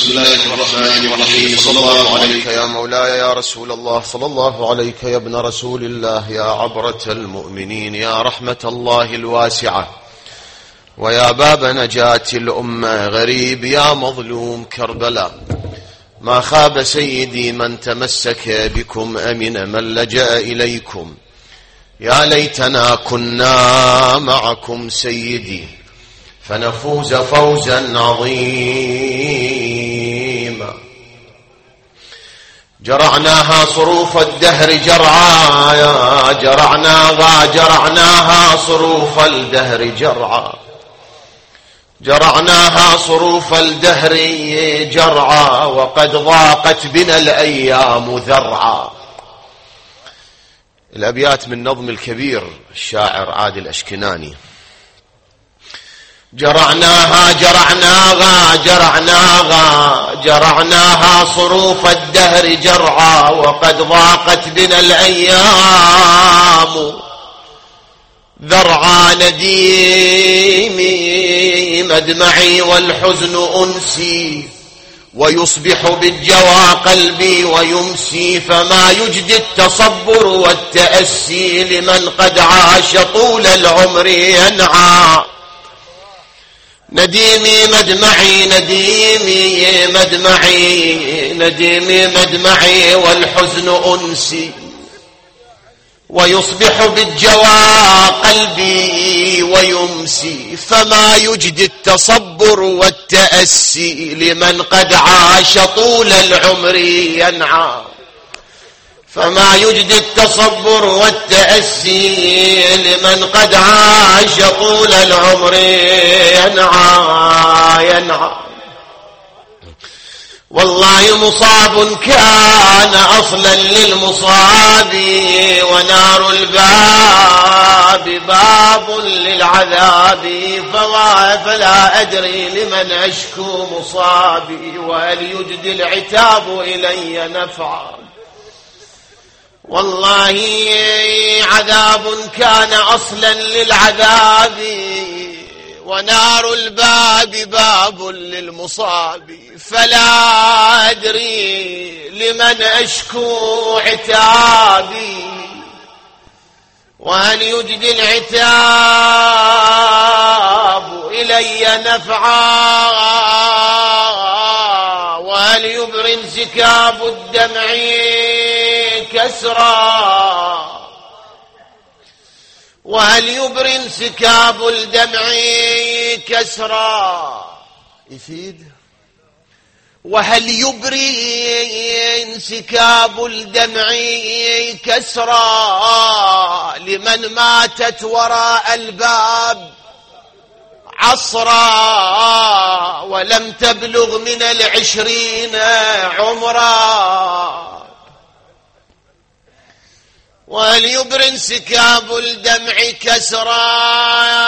بسم الله الرحمن الرحيم. صلى الله عليك يا مولاي يا رسول الله، صلى الله عليك يا ابن رسول الله، يا عبرة المؤمنين، يا رحمة الله الواسعة، ويا باب نجاة الأمة، غريب يا مظلوم كربلاء. ما خاب سيدي من تمسك بكم، أمن من لجأ إليكم. يا ليتنا كنا معكم سيدي فنفوز فوزا عظيما. جرعناها صروف الدهر جرعا، جرعناها صروف الدهر جرعا، جرعناها صروف الدهر جرعا، وقد ضاقت بنا الأيام ذرعا. الأبيات من نظم الكبير الشاعر عادل أشكناني. جرعناها صروف الدهر جرعا، وقد ضاقت بنا الأيام ذرعا. نديمي مدمعي والحزن أنسي، ويصبح بالجوى قلبي ويمسي، فما يجدي التصبر والتأسي لمن قد عاش طول العمر ينعى. نديمي مدمعي والحزن أنسي، ويصبح بالجوى قلبي ويمسي، فما يجدي التصبر والتأسي لمن قد عاش طول العمر ينعى. فما يجدي التصبر والتأسي لمن قد عاش طول العمر ينعى. والله مصاب كان أصلا للمصاب، ونار الباب باب للعذاب، فلا أدري لمن أشكو مصابي، وهل يجدي العتاب إلي نفعا. والله عذاب كان أصلا للعذاب، ونار الباب باب للمصاب، فلا أدري لمن أشكو عتابي، وهل يجدي العتاب إلي نفعا، وهل يبري انسكاب الدمع كسرا، وهل يبري انسكاب الدمع كسرا. يفيد وهل يبري انسكاب الدمع كسرا، لمن ماتت وراء الباب عصرا، ولم تبلغ من 20 عمرا. وهل يبري انسكاب الدمع كسرا،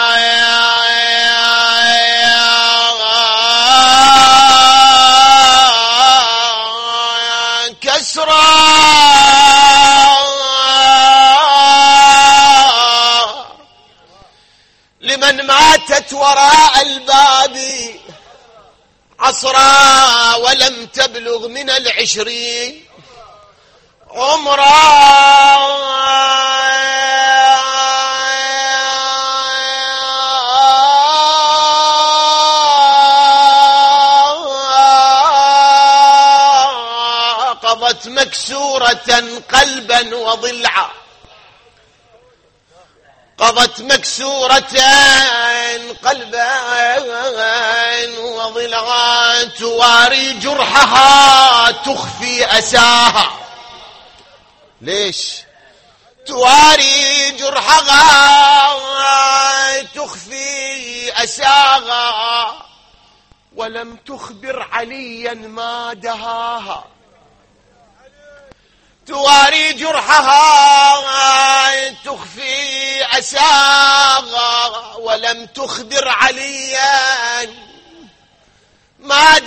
لمن ماتت وراء الباب عصرا، ولم تبلغ من 20 عمرا. قضت مكسورة قلبا وضلعا، قضت مكسورة قلبا وضلعا، تواري جرحها تخفي أساها. ليش تواري جرحها تخفي أساها، ولم تخبر عليا ما دهاها. تواري جرحها تخفي أساها، ولم تخبر عليا ما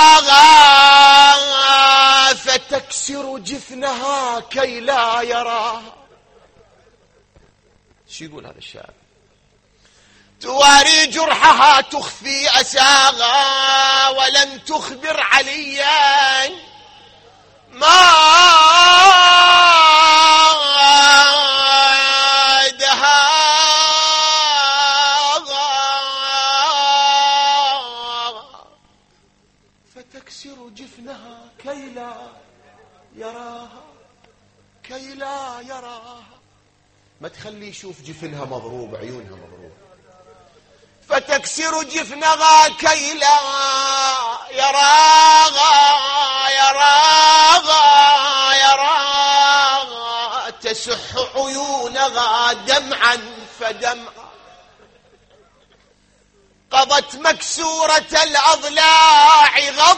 دهاها، فتكسر جفنها كي لا يراها. شو يقول هذا الشاعر؟ تواري جرحها تخفي أساها ولم تخبر عليا ما دها فتكسر جفنها كي لا يراها ما تخلي يشوف جفنها مضروب عيونها مضروب فتكسر جفنها كي لا يراها تسح عيونها دمعا فدمعا قضت مكسورة الأضلاع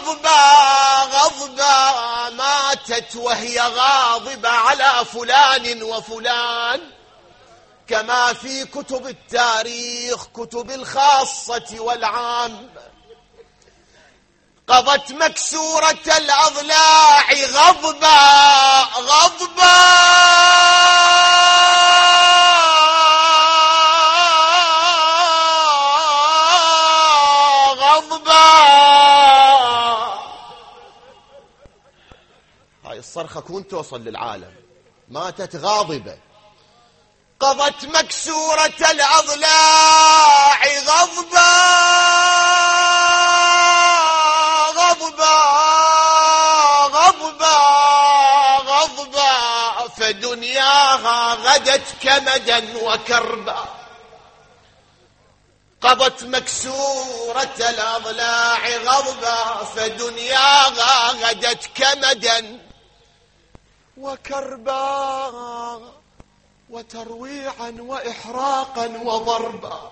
غضبا ماتت وهي غاضبة على فلان وفلان كما في كتب التاريخ كتب الخاصة والعام. قضت مكسورة الأضلاع غضبا هاي الصرخة كون توصل للعالم. ماتت غاضبة. قضت مكسورة الأضلاع غضبا فدنياها غدت كمدا وكربا. قضت مكسورة الأضلاع غضبا فدنياها غدت كمدا وكربا وترويعا وإحراقا وضربا.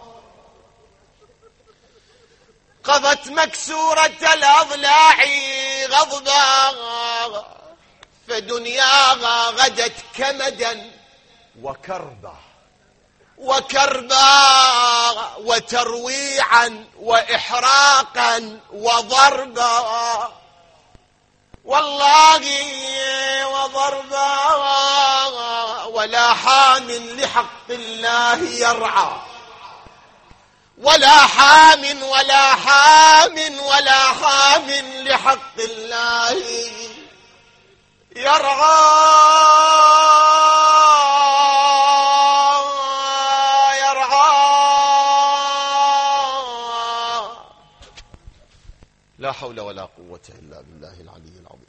قضت مكسورة الأضلاع غضبا فدنياها غدت كمدا وكربا وترويعا وإحراقا وضربا والله وضربا ولا حام لحق الله يرعى ولا حام لحق الله يرعى لا حول ولا قوة إلا بالله العلي العظيم.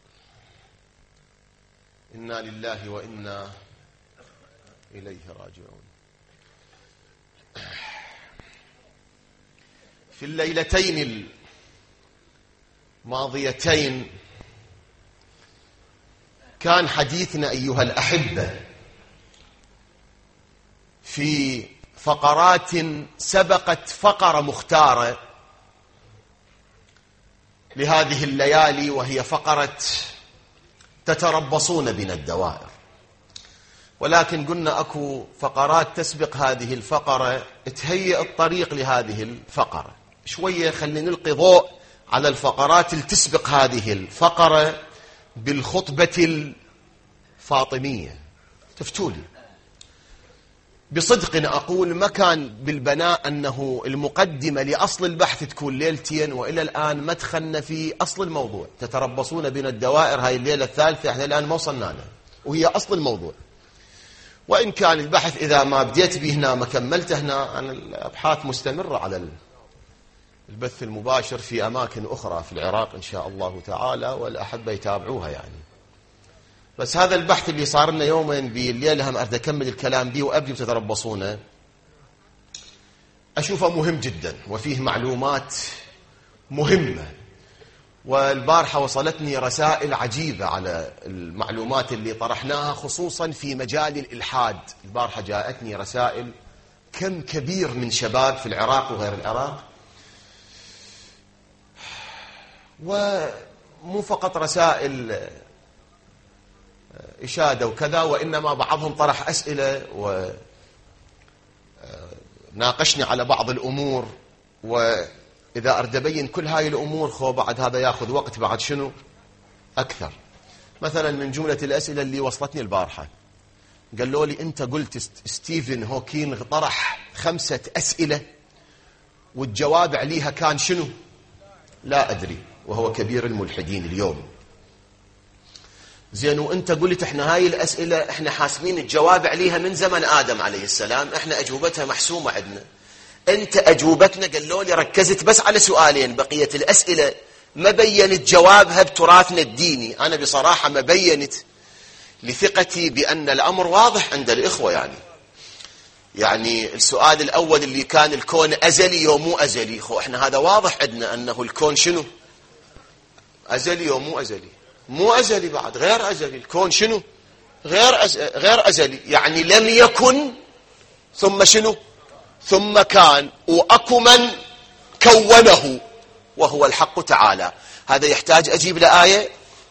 إنا لله وإنا إليه راجعون. في الليلتين الماضيتين كان حديثنا أيها الأحبة في فقرات سبقت فقرة مختارة لهذه الليالي، وهي فقرة تتربصون بنا الدوائر. ولكن قلنا أكو فقرات تسبق هذه الفقرة تهيئ الطريق لهذه الفقرة. شوية خلينا نلقي ضوء على الفقرات اللي تسبق هذه الفقرة بالخطبة الفاطمية. تفتولي بصدق أقول ما كان بالبناء أنه المقدمة لأصل البحث تكون ليلتين، وإلى الآن ما دخلنا في أصل الموضوع. تتربصون بنا الدوائر هاي الليلة الثالثة، احنا الآن ما وصلنا لها وهي أصل الموضوع. وإن كان البحث إذا ما بديت به هنا ما كملته هنا، أنا الأبحاث مستمرة على البث المباشر في أماكن أخرى في العراق إن شاء الله تعالى، والأحبة يتابعوها يعني. بس هذا البحث اللي صار لنا يومين بالليلة هم أريد أكمل الكلام به وأبدي تتربصونه، أشوفه مهم جدا وفيه معلومات مهمة. والبارحة وصلتني رسائل عجيبة على المعلومات اللي طرحناها، خصوصا في مجال الإلحاد. البارحة جاءتني رسائل كم كبير من شباب في العراق وغير العراق، ومو فقط رسائل إشادة وكذا، وإنما بعضهم طرح أسئلة وناقشني على بعض الأمور. وإذا أريد أبين كل هاي الأمور بعد هذا يأخذ وقت بعد شنو أكثر. مثلا من جملة الأسئلة اللي وصلتني البارحة قالوا لي أنت قلت ستيفن هوكينغ طرح 5 أسئلة والجواب عليها كان شنو؟ لا أدري، وهو كبير الملحدين اليوم. زين، وانت قلت احنا هاي الأسئلة احنا حاسمين الجواب عليها من زمن آدم عليه السلام، احنا أجوبتها محسومة عندنا. انت أجوبتنا قالوا لي ركزت بس على سؤالين، بقية الأسئلة ما بينت جوابها بتراثنا الديني. أنا بصراحة ما بينت لثقتي بأن الأمر واضح عند الإخوة. يعني السؤال الأول اللي كان الكون أزلي ومو أزلي، احنا هذا واضح عندنا أنه الكون شنو؟ أزلي ومو أزلي. مو أزلي بعد، غير أزلي. الكون شنو؟ غير أزلي، يعني لم يكن ثم شنو؟ ثم كان، وأكو من كونه وهو الحق تعالى. هذا يحتاج أجيب لآية؟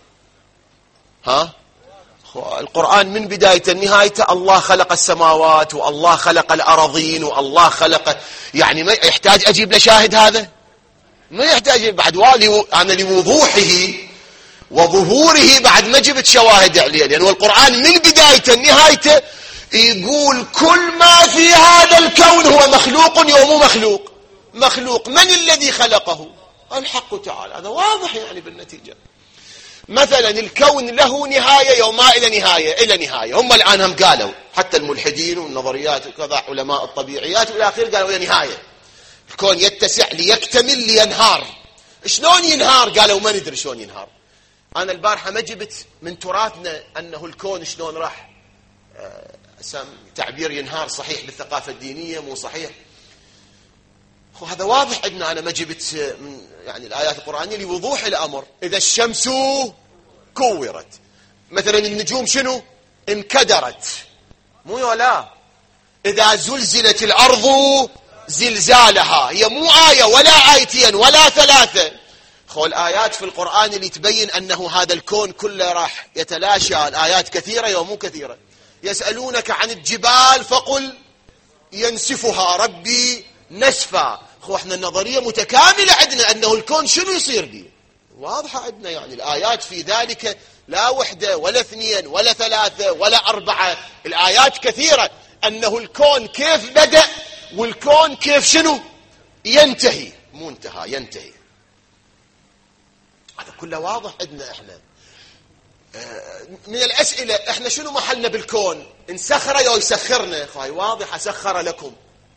القرآن من بداية النهاية الله خلق السماوات والله خلق الأراضين والله خلق، يعني ما يحتاج أجيب لشاهد هذا؟ ما يحتاج. بعد والي أنا لوضوحه وظهوره بعد ما جبت شواهد عليه، لأنه القرآن من بداية النهاية يقول كل ما في هذا الكون هو مخلوق ومو مخلوق. مخلوق من الذي خلقه؟ الحق تعالى. هذا واضح يعني بالنتيجة. مثلا الكون له نهاية يوما إلى نهاية. هم الآن هم قالوا حتى الملحدين والنظريات وكذا علماء الطبيعيات والى آخره قالوا إلى نهاية. الكون يتسع ليكتمل لينهار. شلون ينهار؟ قالوا ما ندري شلون ينهار. أنا البارحة ما جبت من تراثنا أنه الكون شلون راح تعبير ينهار صحيح بالثقافة الدينية مو صحيح. وهذا واضح عندنا. أنا ما جبت من يعني الآيات القرآنية لوضوح الأمر. إذا الشمس كورت، مثلا النجوم شنو؟ انكدرت، مو ولا. إذا زلزلت الأرض زلزالها، هي مو آية ولا آيتين ولا ثلاثة. الآيات في القرآن اللي تبين أنه هذا الكون كله راح يتلاشى. الآيات كثيرة ومو كثيرة. يسألونك عن الجبال فقل ينسفها ربي نسفا. احنا النظرية متكاملة عندنا أنه الكون شنو يصير به واضحة عندنا. يعني الآيات في ذلك لا وحدة ولا اثنين ولا ثلاثة ولا أربعة. الآيات كثيرة أنه الكون كيف بدأ والكون كيف شنو ينتهي. مو انتهى، ينتهي. هذا كله واضح عندنا. احنا من الأسئلة احنا شنو محلنا بالكون؟ نسخره أو يسخرنا؟ هاي واضحة. سخر لكم،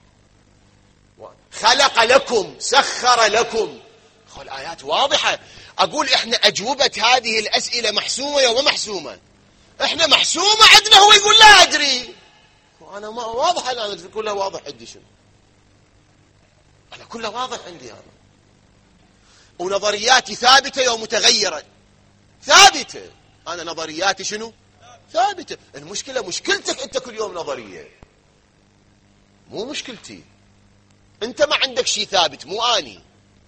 خلق لكم، سخر لكم. الآيات واضحة. أقول إحنا أجوبة هذه الأسئلة محسومة وما محسومة؟ إحنا محسومة عندنا، هو يقول لا أدري. وأنا ما واضح. أنا كلها واضح عندي شنو. أنا كلها واضح عندي أنا. ونظرياتي ثابتة ومتغيرة. ثابتة. أنا نظرياتي شنو؟ ثابتة. المشكلة مشكلتك أنت كل يوم نظرية، مو مشكلتي. أنت ما عندك شيء ثابت، مو آني.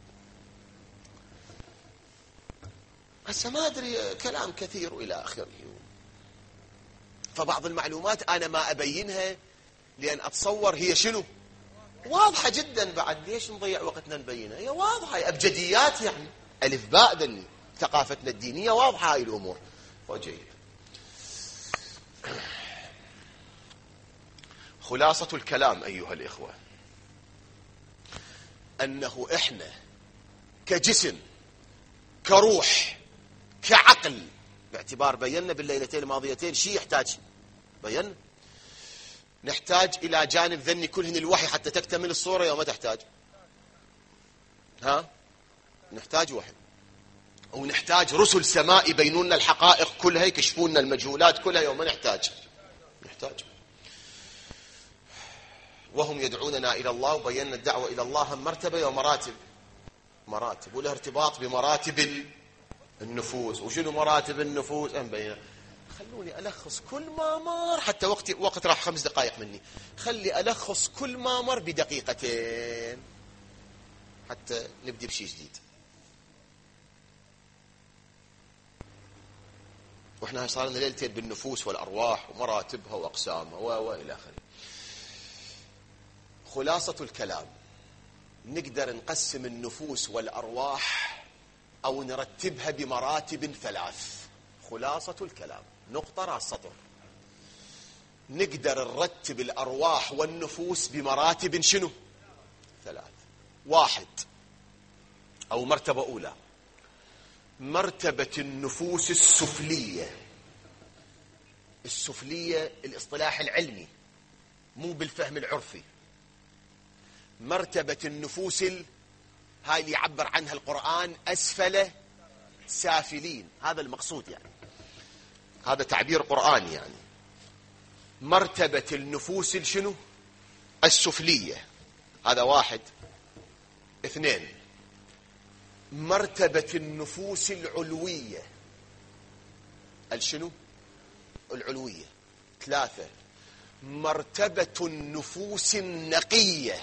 هسه ما أدري كلام كثير وإلى آخره. فبعض المعلومات أنا ما أبينها لأن أتصور هي شنو؟ واضحة جدا. بعد ليش نضيع وقتنا نبينها؟ هي واضحة، هي أبجديات يعني ألف باء دني. ثقافتنا الدينية واضحة هاي الأمور. وجيد. خلاصة الكلام أيها الإخوة أنه إحنا كجسم كروح كعقل، باعتبار بينا بالليلتين الماضيتين شيء يحتاج بينا، نحتاج إلى جانب ذني كلهن الوحي حتى تكتمل الصورة. يوم ما تحتاج نحتاج وحي، ونحتاج رسل سماء يبينون الحقائق كلها، يكشفون المجهولات كلها. يوم ما نحتاج وهم يدعوننا إلى الله. وبينا الدعوة إلى الله مرتبة ومراتب. وله ارتباط بمراتب النفوس. وشنو مراتب النفوس؟ مبينة. خلوني ألخص كل ما مر، حتى وقت راح 5 دقائق مني. خلي ألخص كل ما مر بدقيقتين حتى نبدأ بشيء جديد. وإحنا صار لنا ليلتين بالنفوس والأرواح ومراتبها وأقسامها وإلى آخره. خلاصة الكلام، نقدر نقسم النفوس والأرواح أو نرتبها بمراتب 3. خلاصة الكلام، نقطة راس سطر. نقدر نرتب الأرواح والنفوس بمراتب شنو؟ 3. واحد أو مرتبة أولى، مرتبة النفوس السفلية. السفلية الاصطلاح العلمي مو بالفهم العرفي. مرتبة النفوس هاي اللي يعبر عنها القرآن أسفل سافلين، هذا المقصود يعني، هذا تعبير قرآني يعني. مرتبة النفوس شنو؟ السفلية، هذا واحد. اثنين، مرتبة النفوس العلوية. الشنو؟ العلوية. ثلاثة، مرتبة النفوس النقية.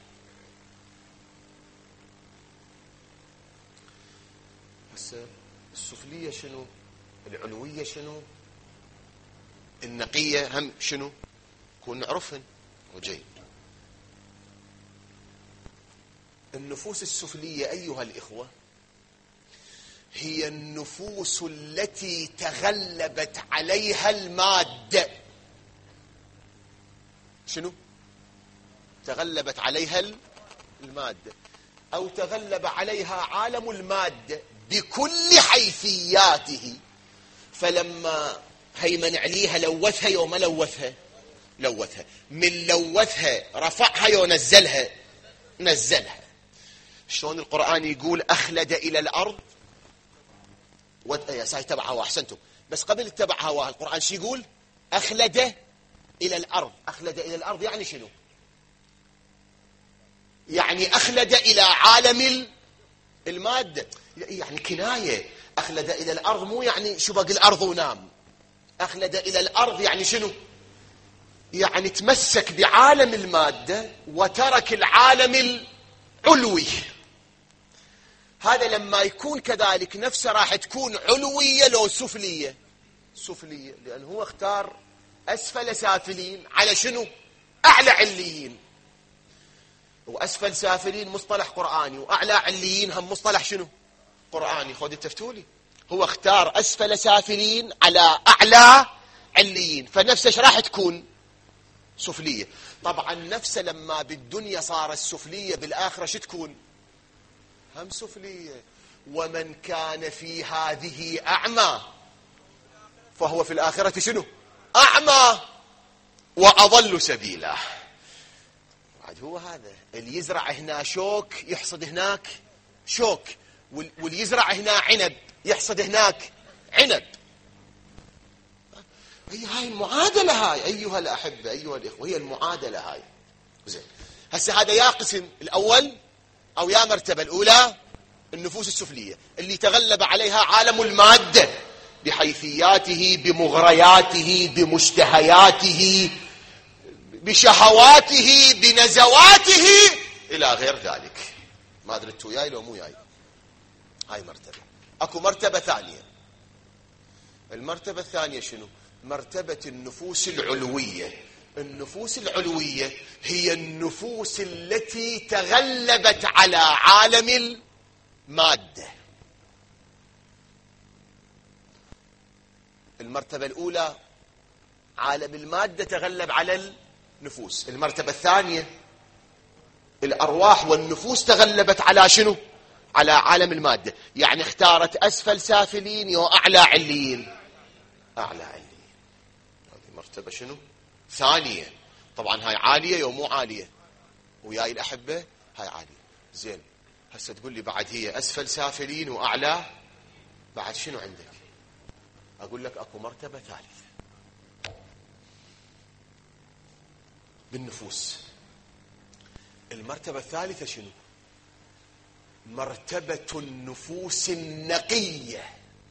هسه السفلية شنو؟ العلوية شنو؟ النقية هم شنو؟ كون نعرفهن وجيد. النفوس السفلية أيها الإخوة هي النفوس التي تغلبت عليها المادة. شنو؟ تغلبت عليها المادة، أو تغلب عليها عالم المادة بكل حيثياته. فلما هيمن عليها لوثها يوم لوثها، لوثها من لوثها رفعها يوم نزلها، نزلها. شلون القرآن يقول أخلد إلى الأرض اتبع هواه. أحسنتم. بس قبل اتبع هواه القرآن شو يقول؟ أخلد إلى الأرض. أخلد إلى الأرض يعني شنو؟ يعني أخلد إلى عالم المادة، يعني كناية. أخلد إلى الأرض مو يعني شبق الأرض ونام. أخلد إلى الأرض يعني شنو؟ يعني تمسك بعالم المادة وترك العالم العلوي. هذا لما يكون كذلك نفسه راح تكون علوية لو سفلية. سفلية لأن هو اختار أسفل سافلين على شنو؟ أعلى عليين. وأسفل سافلين مصطلح قرآني، وأعلى عليين هم مصطلح شنو؟ قرآني. خذ التفتولي، هو اختار أسفل سافلين على أعلى عليين، فنفسه راح تكون سفلية. طبعا نفسه لما بالدنيا صار السفلية بالآخرة شو تكون؟ هم سفلية. ومن كان في هذه أعمى فهو في الآخرة شنو؟ أعمى وأضل سبيلا. بعد هو هذا اللي يزرع هنا شوك يحصد هناك شوك، واللي يزرع هنا عنب يحصد هناك عنب. هاي المعادلة هاي أيها الأحبة أيها الإخوة، هي المعادلة هاي. زين، هسه هذا يا قسم الأول أو يا مرتبة الأولى النفوس السفلية اللي تغلب عليها عالم المادة بحيثياته، بمغرياته، بمشتهياته، بشهواته، بنزواته إلى غير ذلك. ما أدري انتو جاي لو مو جاي. هاي مرتبة. أكو مرتبة ثانية. المرتبة الثانية شنو؟ مرتبة النفوس العلوية. النفوس العلوية هي النفوس التي تغلبت على عالم المادة. المرتبة الأولى عالم المادة تغلب على النفوس. المرتبة الثانية الأرواح والنفوس تغلبت على شنو؟ على عالم المادة. يعني اختارت أسفل سافلين وأعلى عليين. أعلى عليين. هذه مرتبة شنو؟ ثانية. طبعا هاي عالية ومو عالية. وياي الأحبة هاي عالية. زين، هسه تقول لي بعد هي أسفل سافلين وأعلى، بعد شنو عندك؟ أقول لك أكو مرتبة ثالثة بالنفوس. المرتبة الثالثة شنو؟ مرتبة النفوس النقية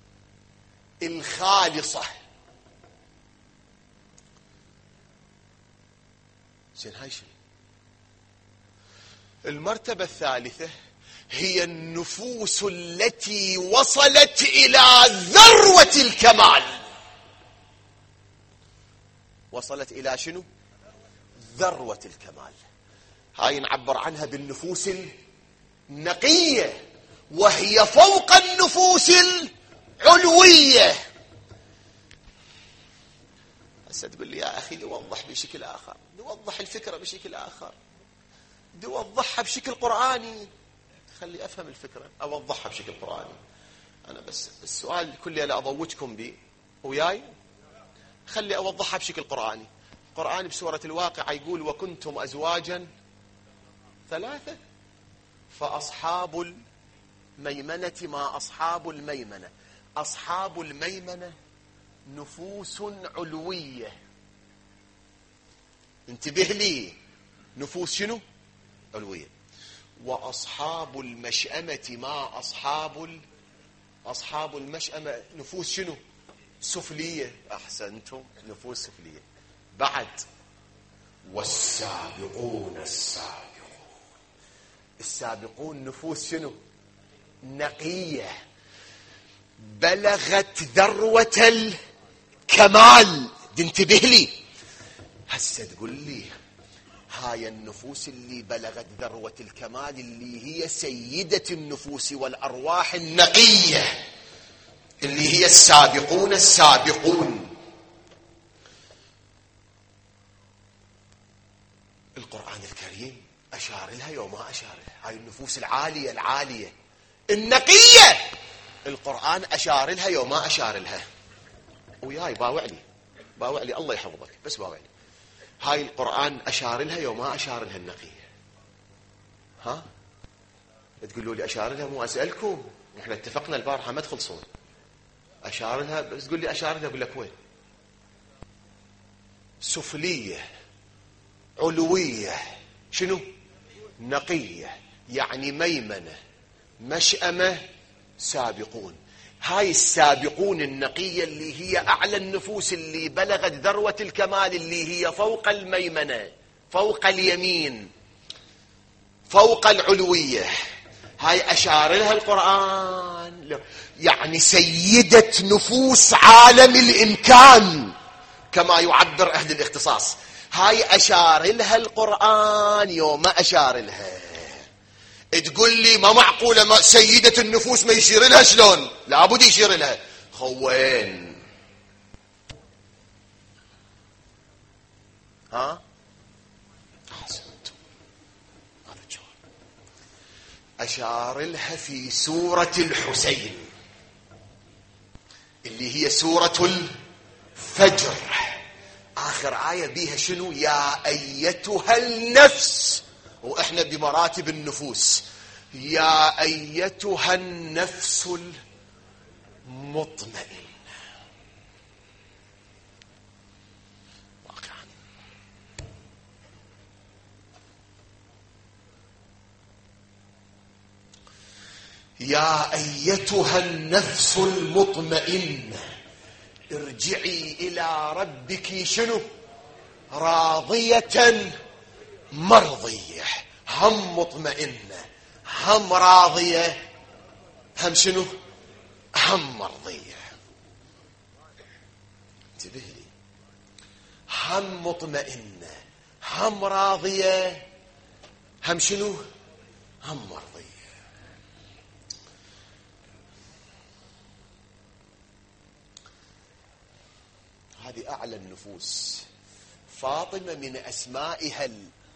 الخالصة. زين، هاي شنو؟ المرتبة الثالثة هي النفوس التي وصلت إلى ذروة الكمال. وصلت إلى شنو؟ ذروة الكمال. هاي نعبر عنها بالنفوس النقية، وهي فوق النفوس العلوية. هسه تقول لي يا أخي نوضح بشكل آخر، نوضح الفكرة بشكل آخر. بدي أوضحها بشكل قرآني، خلي أفهم الفكرة أوضحها بشكل قرآني. أنا بس السؤال كله لا أضوجكم به وياي، خلي أوضحها بشكل قرآني. القرآن بسورة الواقعة يقول وكنتم أزواجا ثلاثة فأصحاب الميمنة ما أصحاب الميمنة. أصحاب الميمنة نفوس علوية، انتبه لي، نفوس شنو؟ علوية. وأصحاب المشأمة ما أصحاب المشأمة نفوس شنو؟ سفلية. أحسنتم، نفوس سفلية. بعد والسابقون السابقون نفوس شنو؟ نقية، بلغت ذروة الكمال. انتبه لي هسه تقول لي هاي النفوس اللي بلغت ذروة الكمال اللي هي سيدة النفوس والأرواح النقية اللي هي السابقون. القرآن الكريم أشار لها يوم ما أشار لها. هاي النفوس العالية النقية، القرآن أشار لها يوم ما أشار لها. وياي باوع لي الله يحفظك، بس باوع لي. هاي القرآن أشار لها يوم ما أشار لها النقية. ها تقولوا لي أشار لها، مو أسألكم، احنا اتفقنا البارحة ما تخلصون. أشار لها بس تقول لي أشار لها، أقول لك وين؟ سفلية علوية شنو؟ نقية، يعني ميمنة مشأمة سابقون. هاي السابقون النقية اللي هي أعلى النفوس اللي بلغت ذروة الكمال اللي هي فوق الميمنة، فوق اليمين، فوق العلوية. هاي أشار لها القرآن، يعني سيدة نفوس عالم الإمكان كما يعبر أهل الاختصاص. هاي أشار لها القرآن يوم ما أشار لها. تقول لي ما معقولة ما سيدة النفوس ما يشير لها، شلون؟ لابد يشير لها. خوين ها أحسنتم، هذا الجواب. أشار لها في سورة الحسين اللي هي سورة الفجر، آخر آية بيها شنو؟ يا أيتها النفس، وإحنا بمراتب النفوس. يا أيتها النفس المطمئنة. واقعا يا أيتها النفس المطمئنة ارجعي إلى ربك شنو؟ راضية مرضية. هم مطمئنة، هم راضية، هم شنو؟ هم مرضية. انتبه لي، هم مطمئنة، هم راضية، هم شنو؟ هم مرضية. هذه أعلى النفوس. فاطمة من أسمائها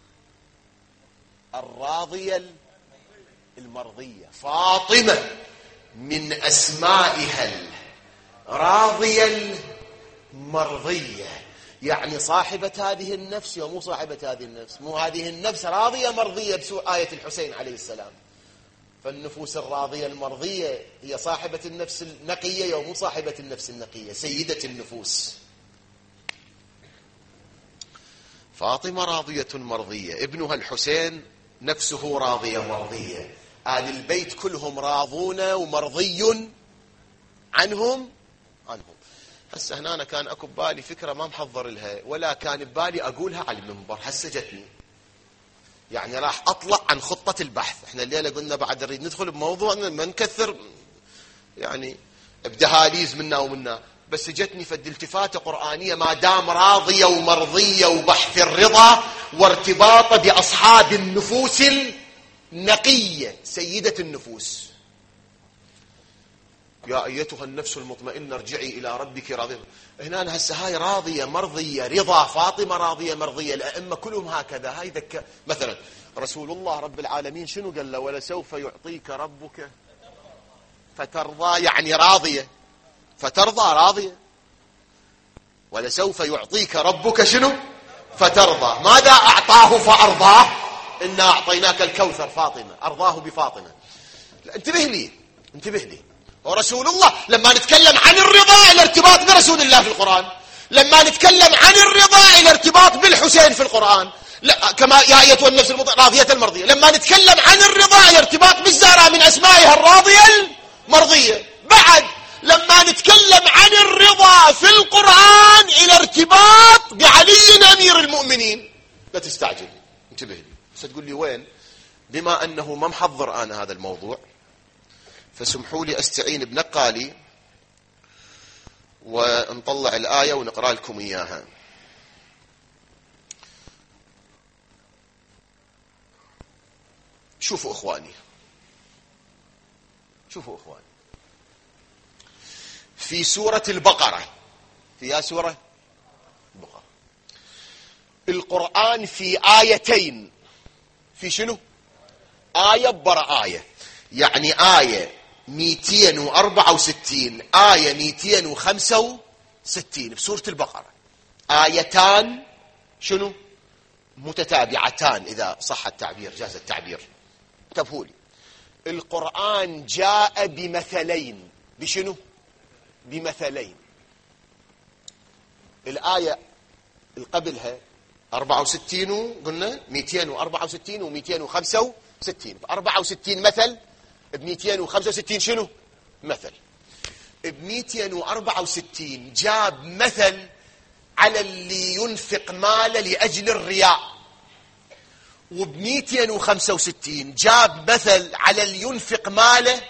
الراضية المرضية. فاطمة من أسمائها الراضية المرضية، يعني صاحبة هذه النفس ومو صاحبة هذه النفس. مو هذه النفس راضية مرضية بآية الحسين عليه السلام. فالنفوس الراضية المرضية هي صاحبة النفس النقية ومو صاحبة النفس النقية، سيدة النفوس. فاطمة راضية مرضية، ابنها الحسين نفسه راضية مرضية. آل البيت كلهم راضون ومرضي عنهم. هسه هنا أنا كان أكو ببالي فكرة ما محضر لها، ولا كان ببالي أقولها على المنبر، هسه جتني. يعني راح أطلع عن خطة البحث. احنا الليلة قلنا بعد نريد ندخل بموضوع ما نكثر يعني بدهاليز منا ومنا، بس جتني فد التفاتة قرآنية. ما دام راضية ومرضية وبحث الرضا وارتباطه بأصحاب النفوس النقية سيدة النفوس. يا أيتها النفس المطمئنة ارجعي إلى ربك راضية. هنا هسه هاي راضية مرضية، رضا فاطمة راضية مرضية، الأئمة كلهم هكذا. هاي مثلا رسول الله رب العالمين شنو قال له؟ ولسوف يعطيك ربك فترضى، يعني راضية، فترضى راضية. ولسوف يعطيك ربك شنو؟ فترضى. ماذا أعطاه فأرضاه؟ إنا أعطيناك الكوثر. فاطمة أرضاه بفاطمة. انتبه لي ورسول الله لما نتكلم عن الرضا الارتباط برسول الله في القرآن، لما نتكلم عن الرضا الارتباط بالحسين في القرآن، لا كما يا أيتها النفس راضية المرضية. لما نتكلم عن الرضا الارتباط بالزهراء من أسمائها الراضية المرضية. بعد لما نتكلم عن الرضا في القرآن الارتباط بعلي أمير المؤمنين. لا تستعجل، انتبه لي. ستقول لي وين؟ بما أنه ما محضر أنا هذا الموضوع، فسمحوا لي أستعين بنقالي ونطلع الآية ونقرأ لكم إياها. شوفوا إخواني، في سورة البقرة، في سورة البقرة القرآن في آيتين، في شنو؟ آية برا آية، يعني آية 264 آية 265 بسورة البقرة. آيتان شنو؟ متتابعتان إذا صح التعبير، جاز التعبير. انتبهوا لي، القرآن جاء بمثلين. بشنو؟ بمثلين. الآية القبلها 64 قلنا 264 و265. 64 مثل، ب 265 شنو؟ مثل. ب 264 جاب مثل على اللي ينفق ماله لأجل الرياء، وب 265 جاب مثل على اللي ينفق ماله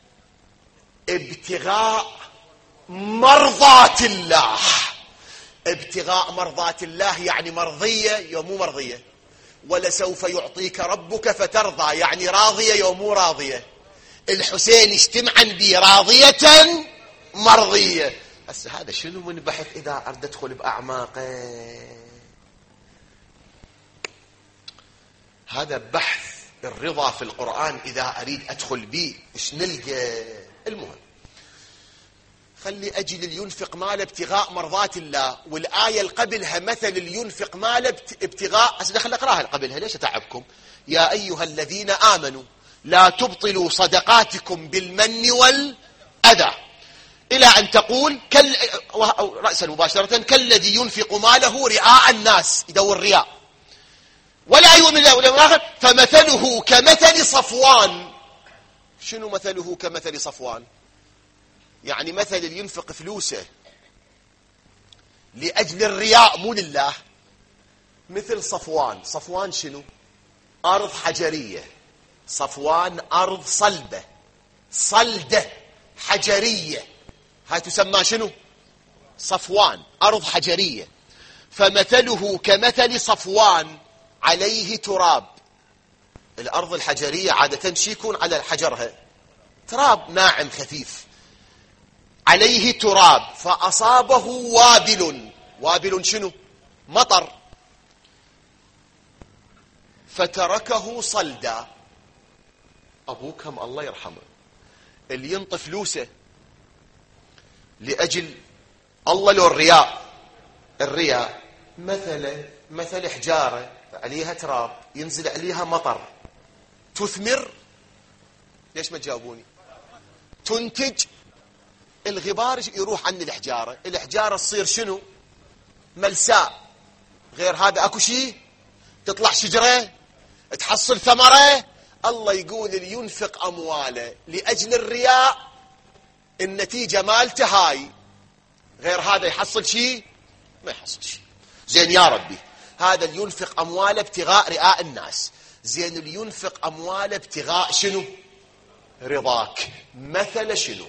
ابتغاء مرضات الله. ابتغاء مرضات الله يعني مرضية يا مو مرضية. ولسوف يعطيك ربك فترضى يعني راضية يا مو راضية. الحسين اجتمعا بي راضية مرضية. هسه هذا شنو من بحث إذا أريد أدخل بأعماقه؟ هذا بحث الرضا في القرآن إذا أريد أدخل به إيش نلقى؟ المهم خلي أجل اللي ينفق ماله ابتغاء مرضات الله، والآية القبلها مثل اللي ينفق ماله ابتغاء. خلي أقراها القبلها ليش أتعبكم؟ يا أيها الذين آمنوا لا تبطلوا صدقاتكم بالمن والأذى، إلى أن تقول رأسا مباشرة كالذي ينفق ماله رئاء الناس، يدور رياء ولا يؤمن الله واليوم الآخر، فمثله كمثل صفوان. شنو مثله كمثل صفوان؟ يعني مثل اللي ينفق فلوسه لأجل الرياء مو لله، مثل صفوان. صفوان شنو؟ أرض حجرية. صفوان أرض صلبة، صلدة حجرية، هاي تسمى شنو؟ صفوان، أرض حجرية. فمثله كمثل صفوان عليه تراب. الأرض الحجرية عادة شي يكون على حجرها تراب ناعم خفيف، عليه تراب فأصابه وابل. وابل شنو؟ مطر. فتركه صلدا. أبوكم الله يرحمه اللي ينطي فلوسه لأجل الله لو الرياء مثل حجارة عليها تراب ينزل عليها مطر تثمر. ليش ما تجاوبوني؟ تنتج. الغبار يروح عن الحجارة تصير شنو؟ ملساء. غير هذا اكو شيء؟ تطلع شجرة تحصل ثمرة. الله يقول اللي ينفق أمواله لأجل الرياء النتيجة مالته هاي. غير هذا يحصل شيء؟ ما يحصل شيء. زين يا ربي، هذا اللي ينفق أمواله ابتغاء رئاء الناس. زين اللي ينفق أمواله ابتغاء شنو؟ رضاك. مثل شنو؟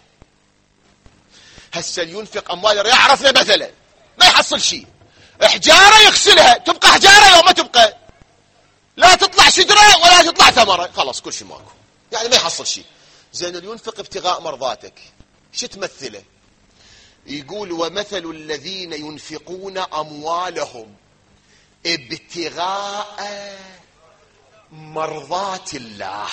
هسه اللي ينفق أمواله رياء عرفنا مثلا ما يحصل شيء. حجارة يغسلها تبقى حجارة لو ما تبقى، لا تطلع شجرة ولا تطلع ثمرة، خلاص كل شيء ماكو، يعني ما يحصل شيء. زين اللي ينفق ابتغاء مرضاتك شو تمثله؟ يقول ومثل الذين ينفقون أموالهم ابتغاء مرضات الله.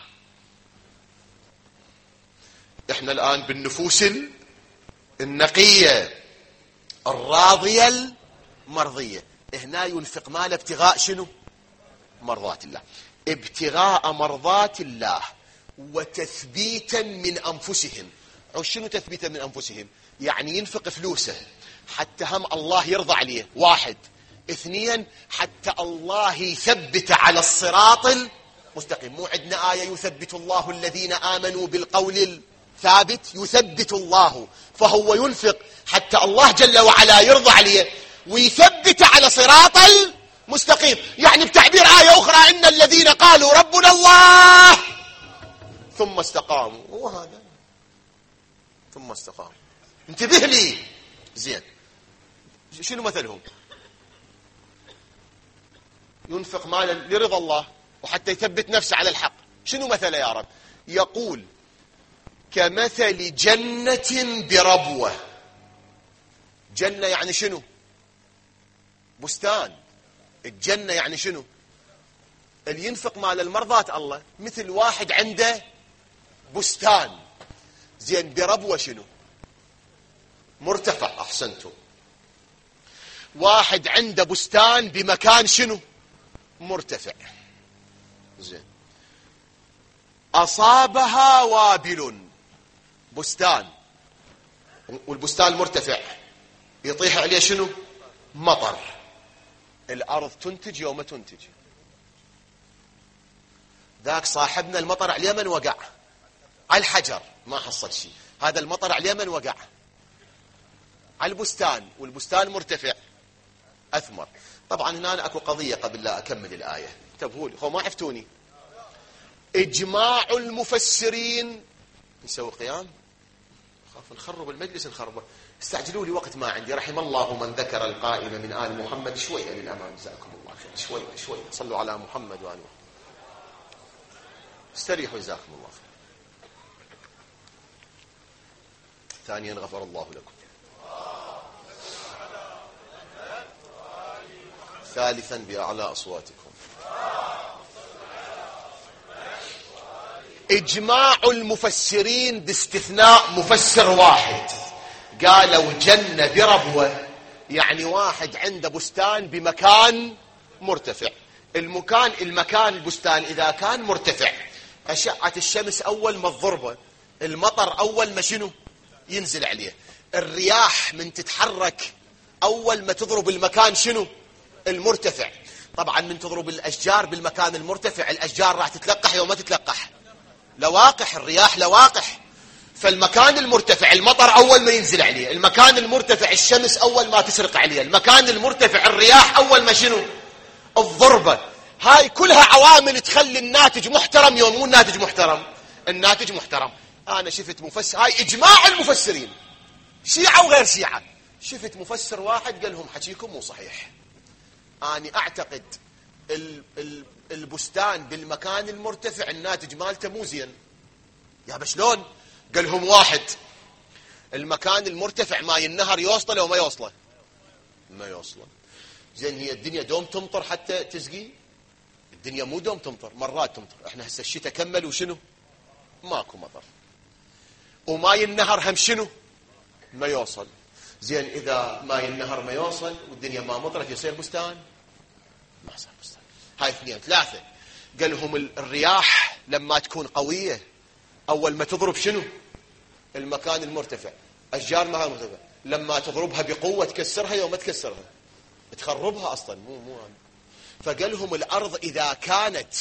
احنا الآن بالنفوس النقية الراضية المرضية، هنا ينفق ماله ابتغاء شنو؟ مرضات الله، ابتغاء مرضات الله وتثبيتا من أنفسهم. شنو تثبيتا من أنفسهم؟ يعني ينفق فلوسه حتى هم الله يرضى عليه، واحد. اثنين، حتى الله يثبت على الصراط المستقيم. مو عندنا آية يثبت الله الذين آمنوا بالقول الثابت؟ يثبت الله، فهو ينفق حتى الله جل وعلا يرضى عليه ويثبت على صراط المستقيم. يعني بتعبير آية أخرى إن الذين قالوا ربنا الله ثم استقاموا، وهذا ثم استقاموا. انتبه لي زين، شنو مثلهم؟ ينفق مالا لرضا الله وحتى يثبت نفسه على الحق. شنو مثله يا رب؟ يقول كمثل جنة بربوة. جنة يعني شنو؟ بستان. الجنة يعني شنو؟ اللي ينفق مال المرضات الله مثل واحد عنده بستان. زين بربوة شنو؟ مرتفع. أحسنتم. واحد عنده بستان بمكان شنو؟ مرتفع. زين أصابها وابل، بستان والبستان مرتفع، يطيح عليه شنو؟ مطر. الأرض تنتج يوم تنتج. ذاك صاحبنا المطر على اليمن وقع على الحجر ما حصل شيء، هذا المطر على اليمن وقع على البستان والبستان مرتفع أثمر. طبعا هنا أكو قضية قبل لا أكمل الآية، انتبهوا لي هو ما عفتوني. إجماع المفسرين. نسوي قيام؟ خاف نخرب المجلس، نخربه. استعجلوا لي وقت ما عندي. رحم الله من ذكر القائمة من آل محمد. شوية للأمام جزاكم الله خير. شوية صلوا على محمد وآل محمد. استريحوا جزاكم الله خير. ثانيا غفر الله لكم. ثالثا بأعلى أصواتكم. إجماع المفسرين باستثناء مفسر واحد، قالوا جنة بربوة يعني واحد عنده بستان بمكان مرتفع. المكان البستان إذا كان مرتفع، أشعة الشمس أول ما تضربه، المطر أول ما شنو ينزل عليه، الرياح من تتحرك أول ما تضرب المكان شنو المرتفع. طبعا من تضرب الأشجار بالمكان المرتفع، الأشجار راح تتلقح يوم ما تتلقح، لواقح، الرياح لواقح. فالمكان المرتفع المطر أول ما ينزل عليه، المكان المرتفع الشمس أول ما تشرق عليه، المكان المرتفع الرياح أول ما شنو الضربة. هاي كلها عوامل تخلي الناتج محترم يوم مو الناتج محترم. الناتج محترم. أنا شفت مفسر، هاي إجماع المفسرين شيعة وغير شيعة، شفت مفسر واحد قال لهم حكيكم مو صحيح. أنا أعتقد البستان بالمكان المرتفع الناتج مالته مو زين. يا بشلون؟ قال لهم واحد، المكان المرتفع ما النهر يوصله وما يوصله، ما يوصله. زين هي الدنيا دوم تمطر حتى تسقي؟ الدنيا مو دوم تمطر، مرات تمطر. احنا هسه الشتاء كمل وشنو ماكو مطر، وماي النهر هم شنو ما يوصل. زين إذا ماي النهر ما يوصل والدنيا ما مطرت يصير بستان؟ ما صار بستان. هاي اثنين. ثلاثة، قال لهم الرياح لما تكون قوية أول ما تضرب شنو المكان المرتفع، أشجار ما مرتفع، لما تضربها بقوة تكسرها يوم ما تكسرها تخربها أصلا مو فقال لهم الأرض إذا كانت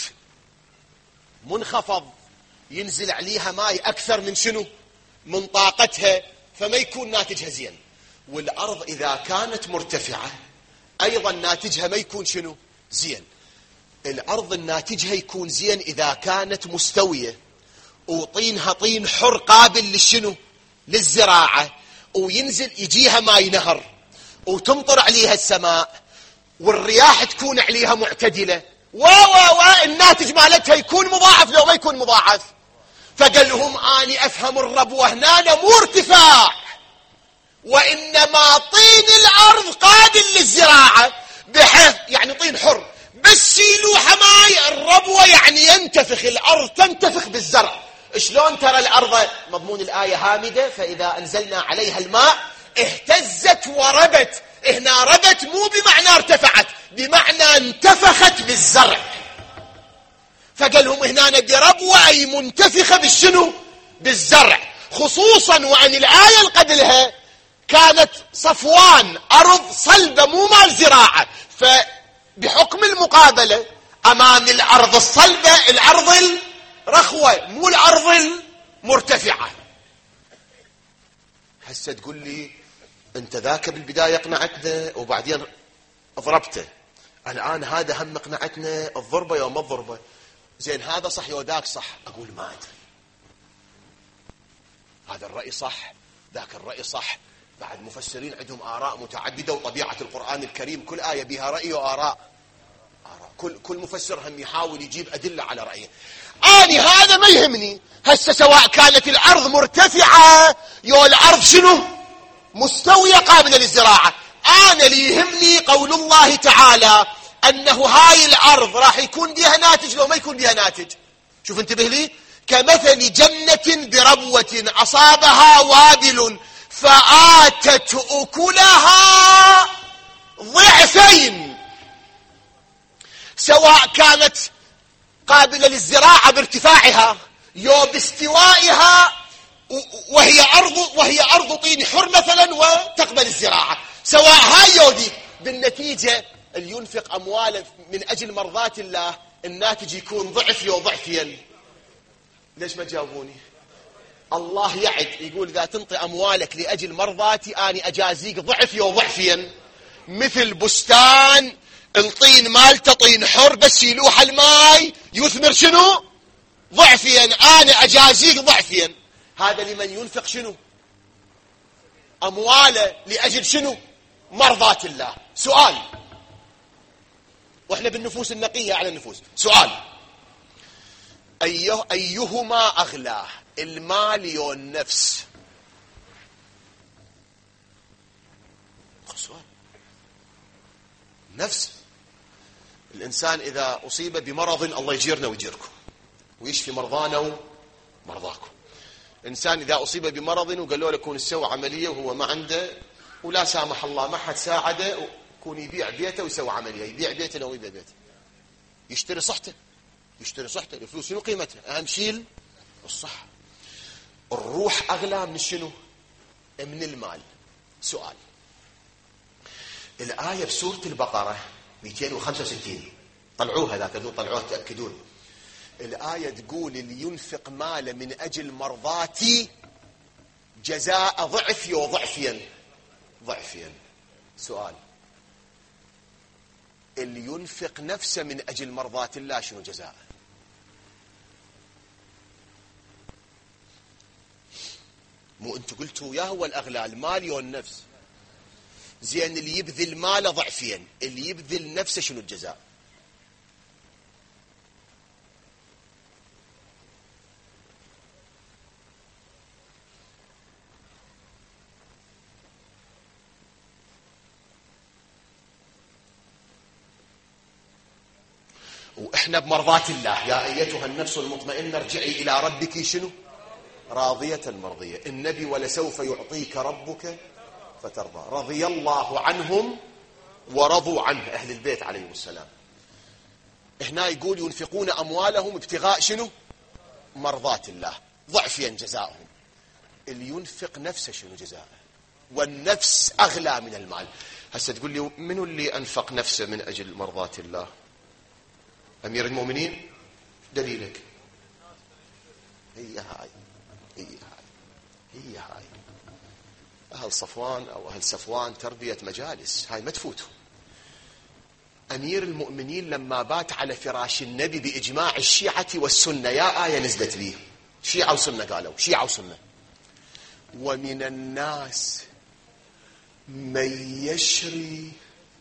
منخفض ينزل عليها ماي أكثر من شنو من طاقتها فما يكون ناتجها زين، والأرض إذا كانت مرتفعة أيضا ناتجها ما يكون شنو زين. الأرض الناتجها يكون زين إذا كانت مستوية وطينها طين حر قابل للشنو للزراعة، وينزل يجيها ماي نهر وتمطر عليها السماء والرياح تكون عليها معتدلة الناتج مالتها يكون مضاعف لو ما يكون مضاعف. فقال لهم أني أفهم الربوة هنا مو ارتفاع، وإنما طين الأرض قابل للزراعة، بحيث يعني طين حر، بس يلوحة ماي الربوة يعني ينتفخ الأرض، تنتفخ بالزرع. شلون ترى الأرض؟ مضمون الآية هامدة، فإذا أنزلنا عليها الماء اهتزت وربت. هنا ربت مو بمعنى ارتفعت، بمعنى انتفخت بالزرع. فقال لهم هنا نبي ربوة أي منتفخة بالشنو؟ بالزرع. خصوصا وعن الآية اللي قبلها كانت صفوان أرض صلبة مو مال زراعة، فبحكم المقابلة أمام الأرض الصلبة الأرض الرخوة مو الأرض المرتفعة. هسه تقول لي أنت ذاك بالبداية قنعتنا وبعدين ضربته، الآن هذا هم قنعتنا الضربة يوم الضربة، زين هذا صح يوداك صح؟ أقول ما أدري، هذا الرأي صح ذاك الرأي صح. بعد مفسرين عندهم آراء متعددة، وطبيعة القرآن الكريم كل آية بها رأي وآراء. كل مفسر هم يحاول يجيب أدلة على رأيه. أنا هذا ما يهمني، هسه سواء كانت الأرض مرتفعة يو الأرض شنو مستوية قابلة للزراعة. أنا اللي يهمني قول الله تعالى أنه هاي الأرض راح يكون بها ناتج لو ما يكون بها ناتج. شوف انتبه لي، كمثل جنة بربوة أصابها وابل فآتت أكلها ضعفين، سواء كانت قابلة للزراعة بارتفاعها يو باستوائها، وهي أرض طين حر مثلا وتقبل الزراعة، سواء هاي يودي. بالنتيجة اللي ينفق أمواله من أجل مرضات الله الناتج يكون ضعف يو ضعفين. ليش ما تجاوبوني؟ الله يعد يقول إذا تنطي أموالك لأجل مرضاتي أنا أجازيك ضعف يو ضعفين. مثل بستان الطين مالته طين حر بس يلوح الماي يثمر شنو؟ ضعفين، أنا أجازيك ضعفين. هذا لمن ينفق شنو؟ أمواله لأجل شنو؟ مرضات الله. سؤال، وإحنا بالنفوس النقية على النفوس، سؤال، أيهما أغلى، المال أو النفس؟ سؤال. نفس. الإنسان إذا أصيب بمرض، الله يجيرنا ويجيركم ويشفي مرضانا ومرضاكم. إنسان إذا أصيب بمرض وقالوا له كون يسوي عملية وهو ما عنده، ولا سامح الله ما حد ساعده، كون يبيع بيته ويسوي عملية، يبيع بيته لو يبيع بيته، يشتري صحته، يشتري صحته. الفلوس شنو قيمتها؟ أهم شيء الصحة. الروح أغلى من شنو؟ من المال. سؤال، الآية بسورة البقرة 265، طلعوها ذاك طلعوها تأكدون. الآية تقول اللي ينفق ماله من أجل مرضاتي جزاء ضعف وضعفين. ضعفين. سؤال، اللي ينفق نفسه من أجل مرضات الله شنو جزاء؟ مو أنت قلتوا يا هو الأغلى المال والنفس، زين اللي يبذل ماله ضعفين، اللي يبذل نفسه شنو الجزاء؟ وإحنا بمرضات الله، يا أيتها النفس المطمئنة ارجعي إلى ربك شنو؟ راضية مرضية. النبي ولسوف يعطيك ربك فترضى. رضي الله عنهم ورضوا عنه، أهل البيت عليهم السلام. هنا يقول ينفقون أموالهم ابتغاء شنو؟ مرضات الله، ضعفين جزاؤهم. اللي ينفق نفسه شنو جزاؤه؟ والنفس أغلى من المال. هسه تقول لي منو اللي أنفق نفسه من أجل مرضات الله؟ أمير المؤمنين. دليلك؟ هي هاي أهل صفوان أو أهل صفوان تربية مجالس، هاي ما تفوتهم. أمير المؤمنين لما بات على فراش النبي بإجماع الشيعة والسنة، يا آية نزلت به، شيعة وسنة قالوا، شيعة وسنة. ومن الناس من يشري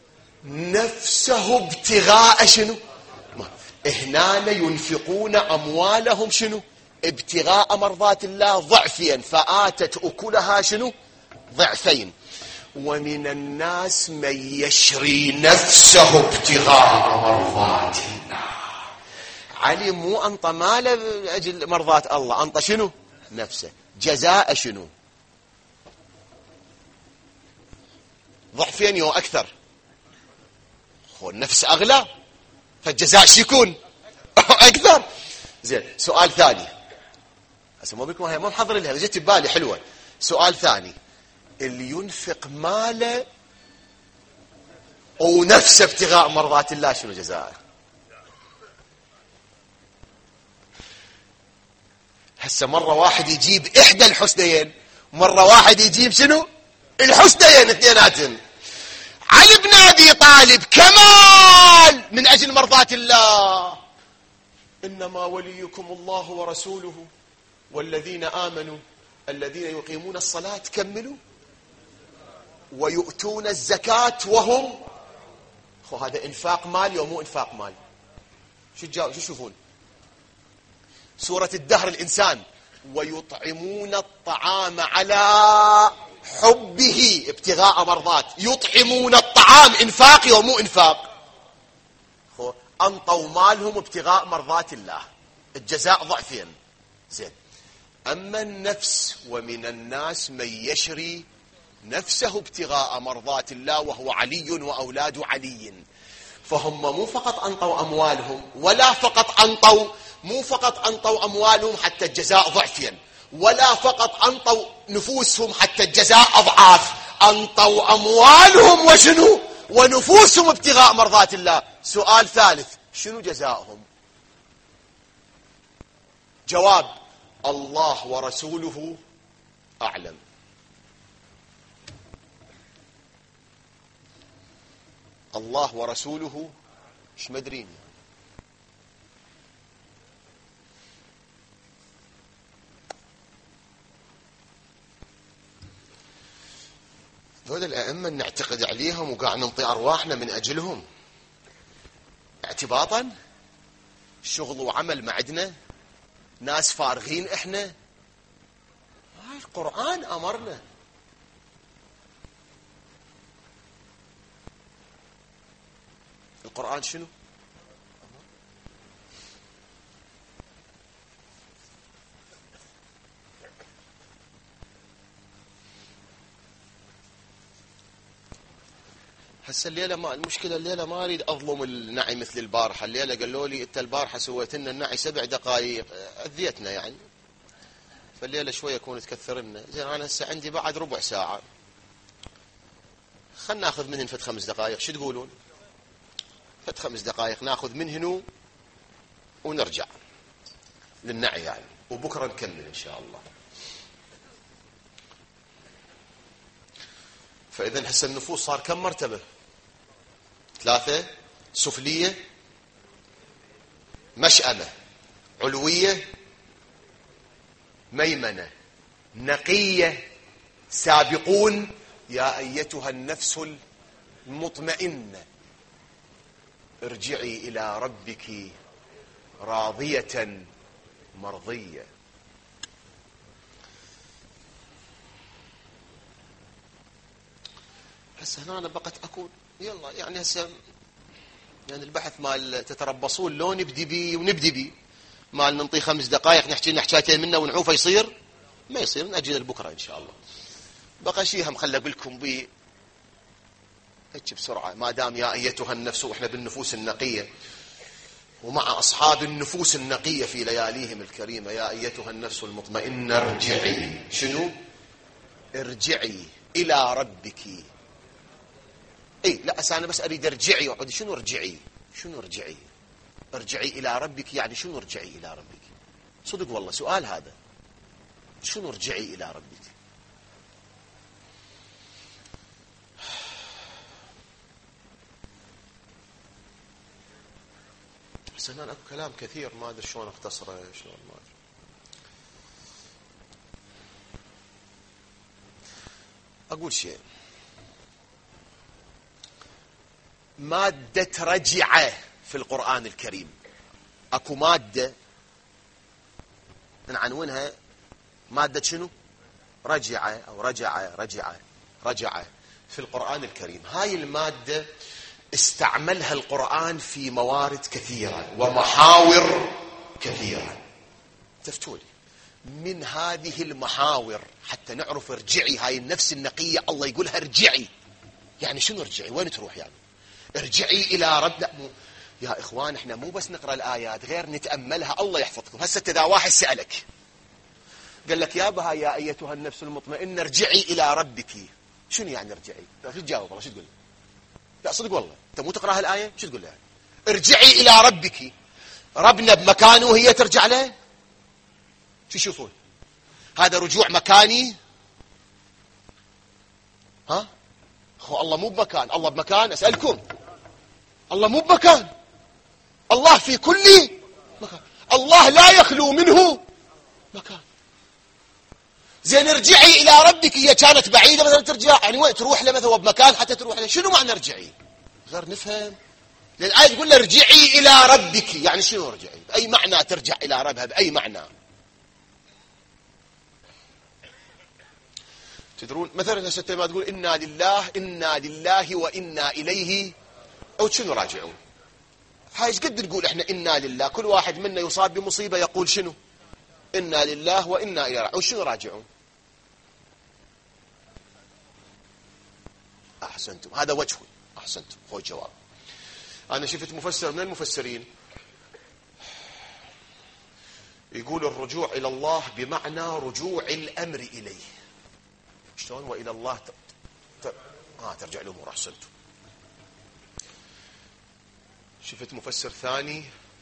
نفسه ابتغاء شنو؟ هنا ينفقون أموالهم شنو؟ ابتغاء مرضات الله ضعفين، فآتت أكلها شنو؟ ضعفين. ومن الناس من يشري نفسه ابتغاء مرضات الله. علي مو أنطى ماله لأجل مرضات الله، أنطى شنو؟ نفسه. جزاء شنو؟ ضعفين يو أكثر. هو النفس أغلى، فالجزاء شيكون أكثر. زين، سؤال ثاني. هسه ما بكم هي ما محضر لها، جت ببالي حلوة. سؤال ثاني، اللي ينفق ماله ونفسه ابتغاء مرضات الله شنو جزاءه؟ هسه مرة واحد يجيب إحدى الحسنيين، مرة واحد يجيب شنو؟ الحسنيين اثنيناتهم. علي بن أبي طالب كمال من أجل مرضات الله. إنما وليكم الله ورسوله والذين آمنوا الذين يقيمون الصلاة كملوا ويؤتون الزكاة وهم. هذا إنفاق مال ومو إنفاق مال؟ شو تشوفون؟ سورة الدهر الإنسان، ويطعمون الطعام على حبه ابتغاء مرضات. يطعمون الطعام إنفاق ومو إنفاق؟ أنطوا مالهم ابتغاء مرضات الله، الجزاء ضعفين. زين، أما النفس، ومن الناس من يشري نفسه ابتغاء مرضات الله وهو علي وأولاد علي. فهم مو فقط أنطوا أموالهم، ولا فقط أنطوا، مو فقط أنطوا أموالهم حتى الجزاء ضعفين، ولا فقط أنطوا نفوسهم حتى الجزاء أضعاف. أنطوا أموالهم وشنو؟ ونفوسهم ابتغاء مرضات الله. سؤال ثالث، شنو جزاؤهم؟ جواب: الله ورسوله أعلم. الله ورسوله مش مدرين. هذول الأئمة نعتقد عليهم وقاعد ننطي أرواحنا من أجلهم اعتباطا. شغل وعمل ما عندنا، ناس فارغين احنا. هاي القرآن أمرنا. القرآن شنو؟ هسه الليلة ما المشكلة، الليلة ما أريد أظلم النعي مثل البارحة. الليلة قالوا لي أنت البارحة سويت لنا النعي 7 دقائق، أذيتنا يعني. فالليلة شوية يكون تكثر لنا. زين، أنا هسه عندي بعد ربع ساعة، خلنا ناخذ منهن فت 5 دقائق. شو تقولون؟ فت 5 دقائق ناخذ منهن ونرجع للنعي يعني، وبكرة نكمل إن شاء الله. فإذا هسه النفوس صار كم مرتبة؟ 3: سفلية، مشأمة، علوية، ميمنة، نقية، سابقون. يا أيتها النفس المطمئنة ارجعي إلى ربك راضية مرضية. هسه هنا أنا بقت أكون يلا يعني هسه يعني البحث مال تتربصون لو نبدي بي ونبدي بي مال ننطي 5 دقائق نحكي لنا حكايتين منه ونعوفه يصير ما يصير، نأجل لبكره إن شاء الله. بقى شيء هم خل أقول لكم بي هيك بسرعة. ما دام يا أيتها النفس، وإحنا بالنفوس النقية ومع أصحاب النفوس النقية في لياليهم الكريمة. يا أيتها النفس المطمئنة ارجعي. شنو؟ ارجعي إلى ربك. لا أنا بس أريد ارجعي. وعد شنو ارجعي؟ شنو ارجعي؟ ارجعي إلى ربك يعني شنو ارجعي إلى ربك؟ صدق والله سؤال هذا. شنو ارجعي إلى ربك؟ بس هنا اكو كلام كثير ما ادري شلون اختصره شلون ما ادري. اقول شيء. مادة رجع في القرآن الكريم. اكو مادة نعنونها مادة شنو؟ رجع أو رجع في القرآن الكريم. هاي المادة استعملها القرآن في موارد كثيرة ومحاور كثيرة. تفتولي من هذه المحاور حتى نعرف ارجعي، هاي النفس النقية الله يقولها ارجعي. يعني شنو ارجعي؟ وين تروح يعني؟ ارجعي إلى رب. لا يا إخوان احنا مو بس نقرأ الآيات، غير نتأملها. الله يحفظكم. هسه إذا واحد سألك قال لك يا بها يا أيتها النفس المطمئنة ارجعي إلى ربك، شنو يعني ارجعي؟ شو تجاوب؟ والله شو تقول؟ لا صدق والله انت مو تقرأ هالآية، شو تقول لها؟ ارجعي إلى ربك. ربنا بمكانه وهي ترجع له. شو يشوفون؟ هذا رجوع مكاني؟ ها؟ هو الله مو بمكان. الله بمكان؟ أسألكم. الله مو بمكان، الله في كل مكان. الله لا يخلو منه مكان. زين ارجعي إلى ربك، هي كانت بعيدة مثلا ترجع، يعني وين تروح له مثلا بمكان حتى تروح له؟ شنو معنى ارجعي؟ غير نفهم. لأن الآية تقول له ارجعي إلى ربك، يعني شنو ارجعي؟ بأي معنى ترجع إلى ربها؟ بأي معنى؟ تدرون مثلا هسه ما تقول إنا لله وإنا إليه، أو شنو راجعون؟ هاي ايش قد نقول احنا إنا لله؟ كل واحد منا يصاب بمصيبة يقول شنو؟ إنا لله وإنا إليه راجعون. شنو راجعون؟ أحسنتم، هذا وجهه. أحسنتم، هو الجواب. أنا شفت مفسر من المفسرين يقول الرجوع إلى الله بمعنى رجوع الأمر إليه. شلون؟ وإلى الله ترجع الأمور. أحسنتم. شفت مفسر ثاني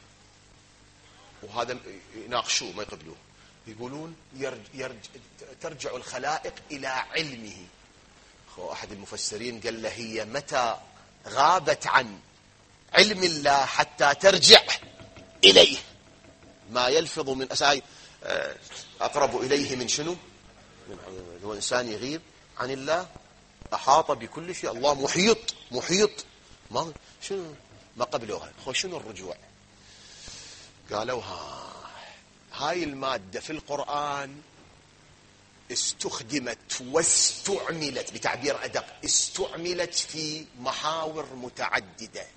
وهذا يناقشوه ما يقبلوه، يقولون ترجع الخلائق إلى علمه. أحد المفسرين قال له هي متى غابت عن علم الله حتى ترجع إليه؟ ما يلفظ من أساي أقرب إليه من شنو؟ من هو إنسان يغيب عن الله، أحاط بكل شيء. الله محيط. ما شنو ما قبلوها. شنو الرجوع؟ قالوا هاي المادة في القرآن استخدمت واستعملت، بتعبير أدق، استعملت في محاور متعددة،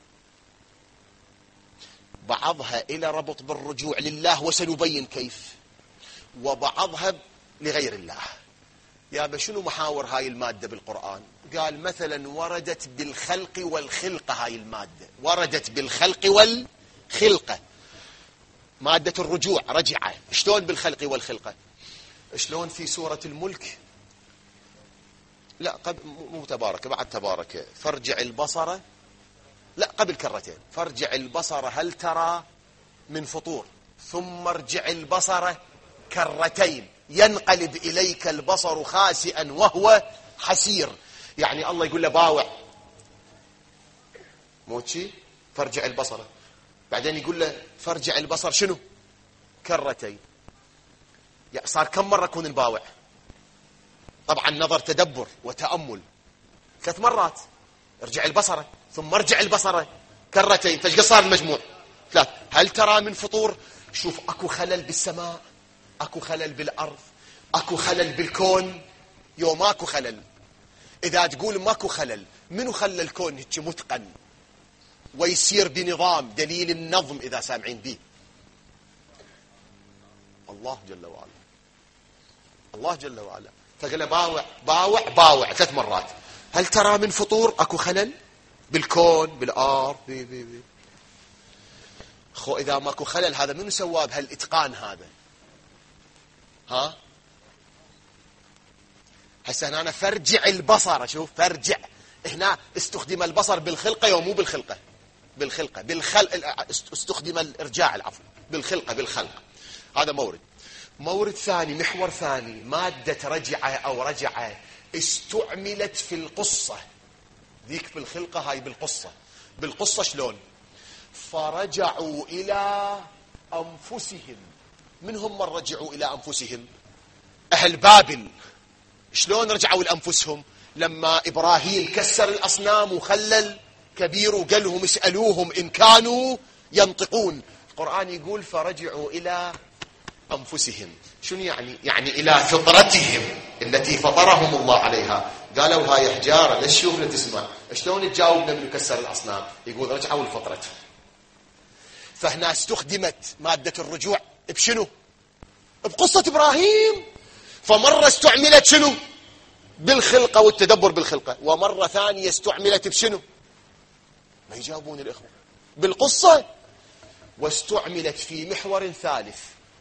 بعضها إلى ربط بالرجوع لله وسنبين كيف، وبعضها لغير الله. يا شنو محاور هاي المادة بالقرآن؟ قال مثلا وردت بالخلق والخلقة. هاي المادة وردت بالخلق والخلقة، مادة الرجوع رجعة. شلون بالخلق والخلقة؟ شلون في سورة الملك؟ لا قبل، مو تبارك، بعد تبارك. فارجع البصر، لا قبل كرتين. فارجع البصر هل ترى من فطور ثم ارجع البصر كرتين ينقلب إليك البصر خاسئا وهو حسير. يعني الله يقول له باوع موتشي فارجع البصر، بعدين يقول له فارجع البصر شنو؟ كرتين. صار كم مرة يكون الباوع؟ طبعا نظر تدبر وتأمل 3 مرات. ارجع البصر ثم ارجع البصر كرتين، فايش صار المجموع؟ 3. هل ترى من فطور؟ شوف اكو خلل بالسماء، اكو خلل بالارض، اكو خلل بالكون. يوم ماكو خلل. اذا تقول ماكو خلل، منو خلى الكون هيك متقن ويسير بنظام؟ دليل النظم اذا سامعين به الله جل وعلا. الله جل وعلا. فقال باوع 3 مرات. هل ترى من فطور؟ اكو خلل بالكون بالارض اذا ماكو خلل هذا منو سواه بهالاتقان هذا؟ ها هسه هنا فارجع البصر. شوف فارجع، هنا استخدم البصر بالخلقه ومو بالخلقه. استخدم الارجاع العفو بالخلقه بالخلق. هذا مورد ثاني، محور ثاني. مادة رجع استعملت في القصة ذيك بالخلقة، هاي بالقصة شلون؟ فرجعوا إلى أنفسهم. من هم رجعوا إلى أنفسهم؟ أهل بابل. شلون رجعوا لأنفسهم؟ لما إبراهيم كسر الأصنام وخلل كبير وقال لهم اسألوهم إن كانوا ينطقون. القرآن يقول فرجعوا إلى أنفسهم. شنو يعني؟ يعني إلى فطرتهم التي فطرهم الله عليها. قالوا هاي حجارة لا تشوف لا تسمع، شلون تجاوبنا من يكسر الأصنام؟ يقول رجعوا لفطرتهم. فهنا استخدمت مادة الرجوع بشنو؟ بقصة إبراهيم. فمرة استعملت شنو؟ بالخلقة والتدبر بالخلقة، ومرة ثانية استعملت بشنو؟ ما يجاوبون الإخوة. بالقصة. واستعملت في محور ثالث،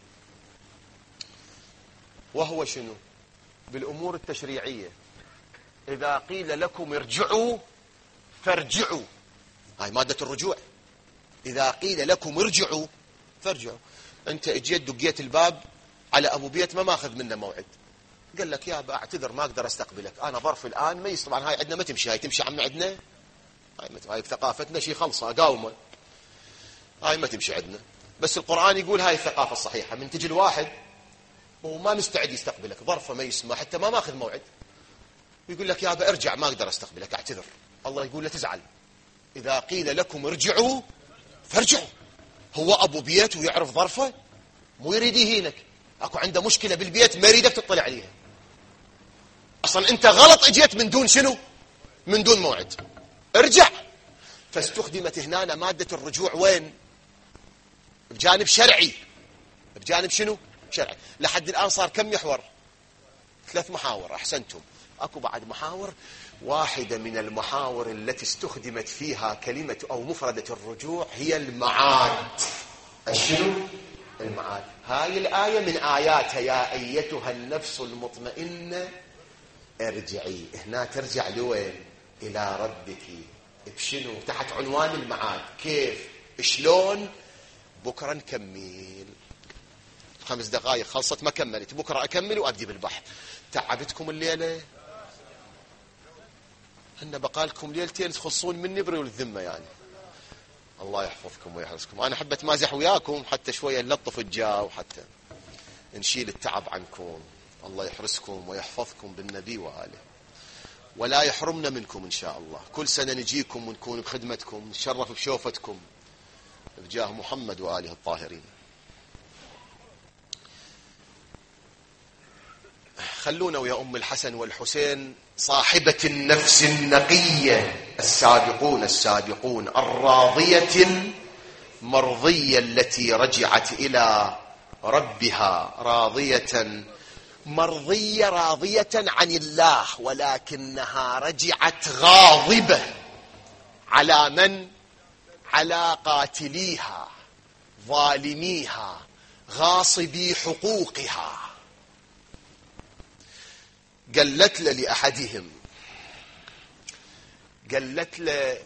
وهو شنو؟ بالأمور التشريعية. إذا قيل لكم ارجعوا فارجعوا، هاي مادة الرجوع. إذا قيل لكم ارجعوا فارجعوا. أنت اجيت دقيت الباب على أبو بيت ما ماخذ منه موعد، قال لك يا أعتذر ما أقدر أستقبلك، أنا ظرف الآن ما طبعا هاي عندنا ما تمشي، هاي تمشي عم عندنا، هاي بثقافتنا شيء خلصة قاومة، هاي ما تمشي عندنا. بس القرآن يقول هاي الثقافة الصحيحة، من تجي الواحد وما مستعد يستقبلك، ظرفه ما يسمع حتى ما ماخذ موعد، يقول لك يا أبا ارجع ما أقدر أستقبلك أعتذر، الله يقول لا تزعل، إذا قيل لكم ارجعوا فارجعوا. هو أبو بيت ويعرف ظرفه، مو يريد يهينك، أكو عنده مشكلة بالبيت ما يريدك تطلع عليها. أصلا أنت غلط اجيت من دون شنو؟ من دون موعد، ارجع. فاستخدمت هنا مادة الرجوع وين؟ بجانب شرعي. بجانب شنو؟ شرعي. لحد الآن صار كم محور؟ 3 محاور. أحسنتم. أكو بعد محاور. واحدة من المحاور التي استخدمت فيها كلمة أو مفردة الرجوع هي المعاد. شنو؟ المعاد. هاي الآية من آياتها يا أيتها النفس المطمئنة ارجعي. هنا ترجع لوين؟ إلى ربك. بشنو؟ تحت عنوان المعاد. كيف؟ شلون؟ بكرة نكمل. 5 دقائق خلصت ما كملت، بكرة أكمل وأبدي بالبحث. تعبتكم الليلة؟ هن بقالكم ليلتين تخصون مني بري والذمة يعني. الله يحفظكم ويحرسكم. أنا حبت مازح وياكم حتى شوية نلطف الجو وحتى نشيل التعب عنكم. الله يحرسكم ويحفظكم بالنبي وآله، ولا يحرمنا منكم إن شاء الله. كل سنة نجيكم ونكون بخدمتكم، نشرف بشوفتكم بجاه محمد وآله الطاهرين. خلونا ويا أم الحسن والحسين صاحبة النفس النقية، السابقون السابقون، الراضية المرضية التي رجعت إلى ربها راضية مرضية راضية عن الله، ولكنها رجعت غاضبة على من؟ على قاتليها، ظالميها، غاصبي حقوقها. قالت له لأحدهم، قالت له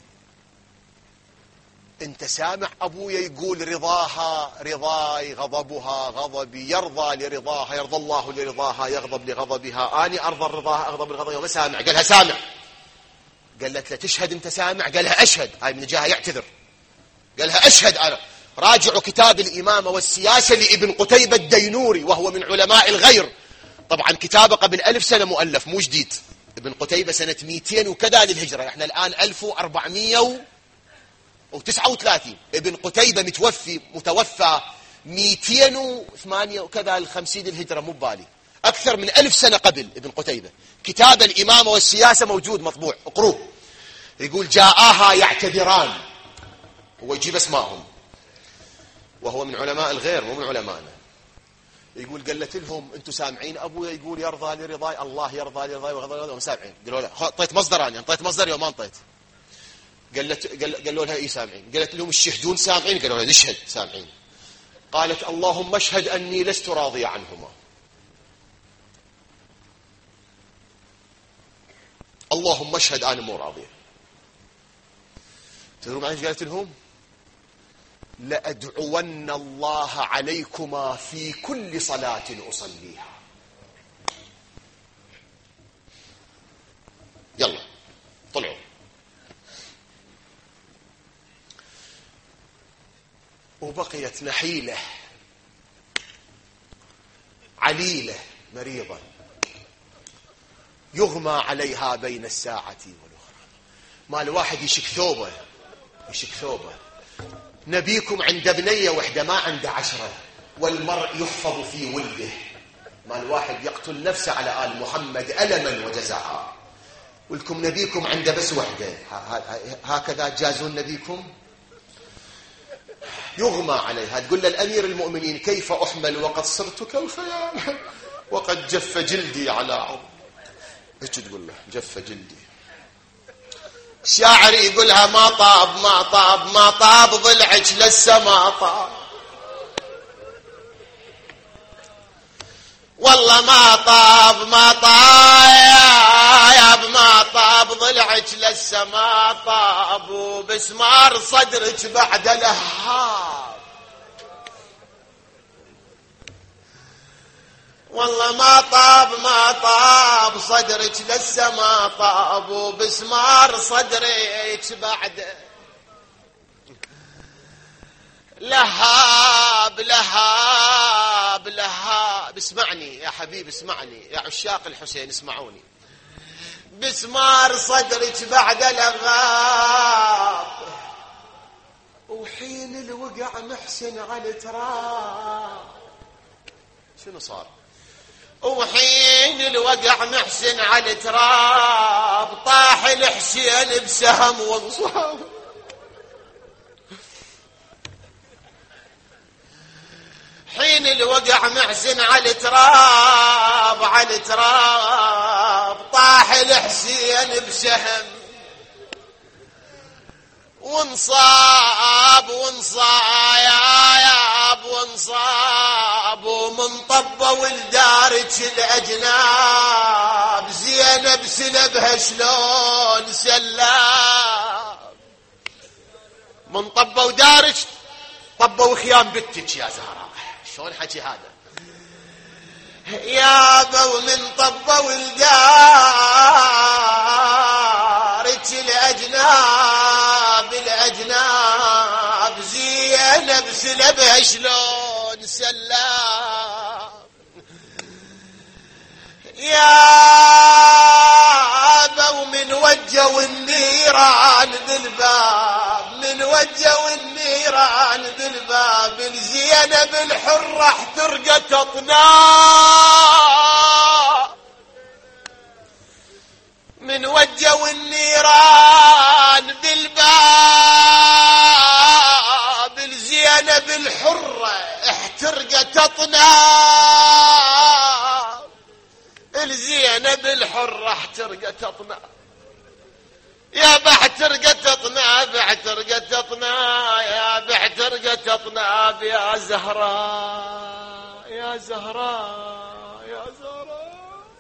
انت سامع ابويا يقول رضاها رضاي غضبها غضبي، يرضى لرضاها يرضى الله لرضاها يغضب لغضبها، اني ارضى رضاها اغضب لغضبها. وما سامع؟ قالها سامع. قالت له تشهد انت سامع؟ قالها اشهد. هاي من جاها يعتذر، قالها اشهد انا. راجعوا كتاب الامامه والسياسه لابن قتيبة الدينوري، وهو من علماء الغير. طبعا كتابه قبل 1000 سنة مؤلف مو جديد. ابن قتيبة سنة 200 وكذا للهجرة، احنا الآن 1439. ابن قتيبة متوفى 208 وكذا 50 للهجرة، مو بالي أكثر من 1000 سنة قبل ابن قتيبة. كتاب الإمامة والسياسة موجود مطبوع، اقروه. يقول جاءاها يعتذران، هو يجيب اسمائهم، وهو من علماء الغير مو من علمائنا. يقول قالت لهم انتم سامعين ابويا يقول يرضى لرضاي، الله يرضى لرضاي وغضب لرضاي، سامعين؟ قالوا لا. اعطيت مصدر، انا اعطيت مصدر يوم ما انطيت. قالوا لها اي سامعين. قالت لهم الشهدون سامعين؟ قالوا لها نشهد سامعين. قالت اللهم اشهد اني لست راضيه عنهما. اللهم اشهد انا مو راضيه. تدرون ايش قالت لهم؟ لأدعون الله عليكما في كل صلاة أصليها. يلا طلعوا. وبقيت نحيلة عليلة مريضة يغمى عليها بين الساعة والأخرى. ما الواحد يشك ثوبه. نبيكم عند بنية وحدة ما عنده 10، والمرء يحفظ في ولده. ما الواحد يقتل نفسه على آل محمد ألما وجزعا. ولكم نبيكم عنده بس وحده، هكذا تجازون نبيكم؟ يغمى عليها. تقول للأمير المؤمنين كيف أحمل وقد صرت كالخيال وقد جف جلدي على عظم. ايش تقول له؟ جف جلدي. شاعر يقولها ما طاب ما طاب ما طاب ضلعك لسه ما طاب، والله ما طاب ما طاب ما طاب ضلعك لسه ما طاب، وبسمار صدرك بعد لهاب. والله ما طاب صدرك لسه ما طاب، وبسمار صدرك بعد لهاب لهاب لهاب. اسمعني يا حبيب، اسمعني يا عشاق الحسين، اسمعوني. بسمار صدرك بعد لغاب، وحين الوقع محسن على التراب. شنو صار؟ وحين الوقع محسن على التراب، طاح الحسين بسهم وانصاب. حين الوقع محسن على التراب على التراب، طاح الحسين بسهم وانصاب وانصاب وانصاب، ومن طبه ولدارك الاجناب، زينب سلبها شلون سلاب. من طبه ودارك طبه وخيام بنتك يا زهراء. شلون حكي هذا؟ يابا ومن طبه ولدارك الاجناب الاجناب، زينب سلبها شلون سلام. يابا ومن وجهوا النيران بالباب، من وجهوا النيران بالباب، الزينب الحرة احترقت اطناب. من وجهوا النيران بالباب، الزينب الحرة احترقت اطناب. الزينب الحرة احترقت اطناب. يا باحترقت اطناب احترقت اطناب يا باحترقت اطناب، يا زهراء يا زهراء يا زهراء.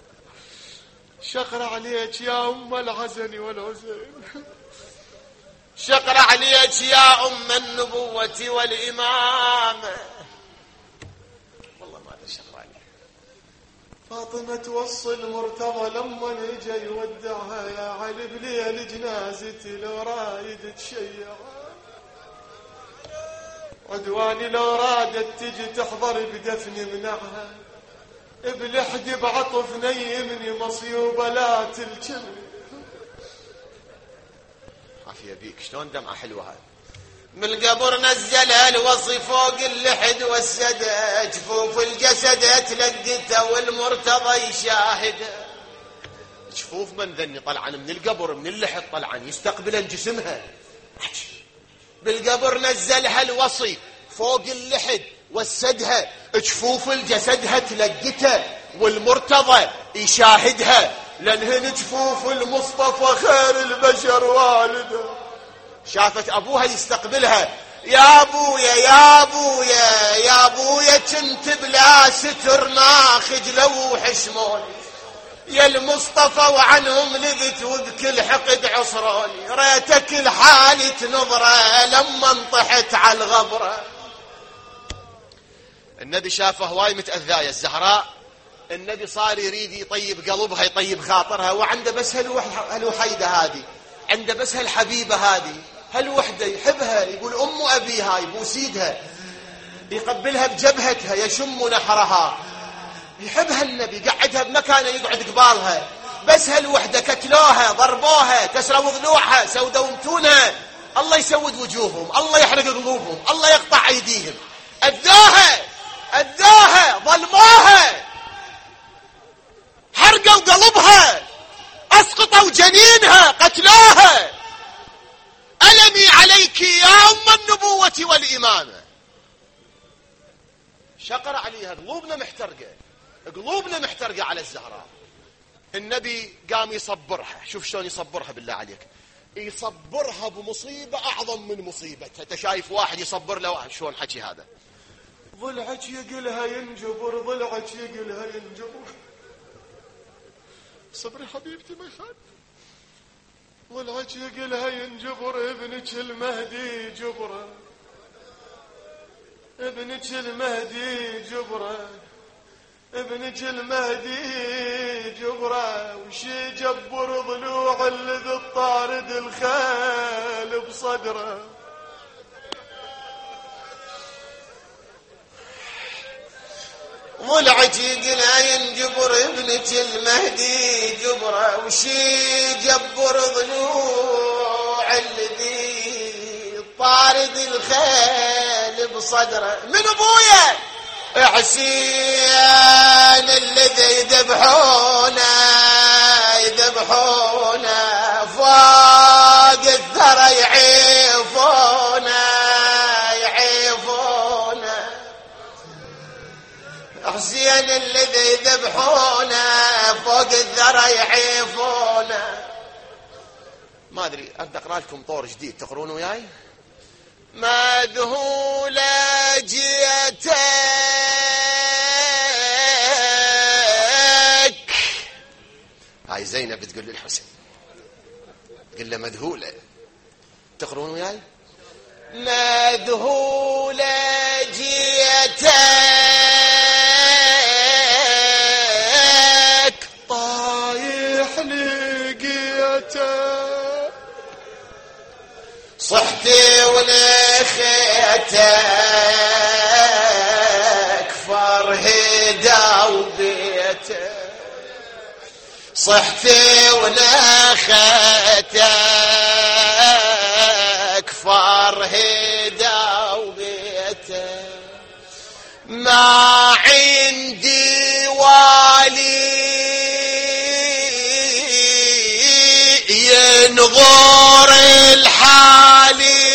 شقر عليك يا ام الحسن والحسين، شقر عليك يا ام النبوة والامامة. والله ما ادري شقر عليك. فاطمة توصي المرتضى لما اجى يودعها، يا علي بليل جنازتي لو رايد تشيع، عدواني لو رادت تجي تحضر بدفني منعها، بلحد بعطف نيمني مصيوبة لا تلجمني. عافية بيك. شلون دمعة حلوة هاي. من القبر نزلها الوصي فوق اللحد والسدى، جفوف الجسد تلقته والمرتضى يشاهده. جفوف من ذني طلعا من القبر من اللحد طلعا يستقبلا جسمها. بالقبر نزلها الوصي فوق اللحد والسدها، جفوف الجسدها تلقته والمرتضى يشاهدها، لأنهن جفوف المصطفى خير البشر والده. شافت أبوها يستقبلها. يا أبويا يا أبويا يا أبويا كنت بلا ستر ماخج لو حشموني، يا المصطفى وعنهم لذت وبكل حقد عصروني، ريتك الحالة نظرة لما انطحت على الغبرة. النبي شافه هواي متأذاية الزهراء، النبي صار يريد يطيب قلبها يطيب خاطرها، وعنده بس هالوحيدة هذه، عنده بس هالحبيبة هذه، هالوحدة يحبها، يقول أم أبيها، يبوس يدها، يقبلها بجبهتها، يشم نحرها، يحبها النبي، قعدها بمكانه يقعد قبالها، بس هالوحدة كتلوها ضربوها كسروا ضلوعها سودومتونها، الله يسود وجوههم، الله يحرق قلوبهم، الله يقطع أيديهم، أذوها أذاها ظلموها حرقوا قلبها أسقطوا جنينها قتلوها. ألمي عليك يا أم النبوة والإمامة. شقر عليها قلوبنا محترقة على الزهراء. النبي قام يصبرها. شوف شلون يصبرها بالله عليك، يصبرها بمصيبة أعظم من مصيبتها. أنت شايف واحد يصبر له شلون حكي هذا؟ ضلعك يقلها ينجبر، ضلعك يقلها ينجبر. صبري حبيبتي ما يخالف. ضلعك يقلها ينجبر، ابنك المهدي جبره، ابنك المهدي جبره، ابنك المهدي جبره. وش يجبر ضلوع الذي الطارد الخال بصدره. ضلعك يقلها ينجبر، ابنك المهدي جبره. وش يجبر ضلوع الذي الطارد الخال بصدره. من ابويا حسين الذي يذبحونا فوق الثرى يعيفونا. حسين الذي يذبحونا فوق الثرى يعيفونا. ما ادري ابدا اقرا لكم طور جديد تقرون وياي. مذهولة جيتك هاي زينب تقول للحسين، تقول له مذهولة. تقرون وياي. مذهولة جيتك طايح لقيتك، صحتي ونخيتك فرهدا وبيتك. صحتي ونخيتك فرهدا وبيتك. ما عندي والي ينظر الحالي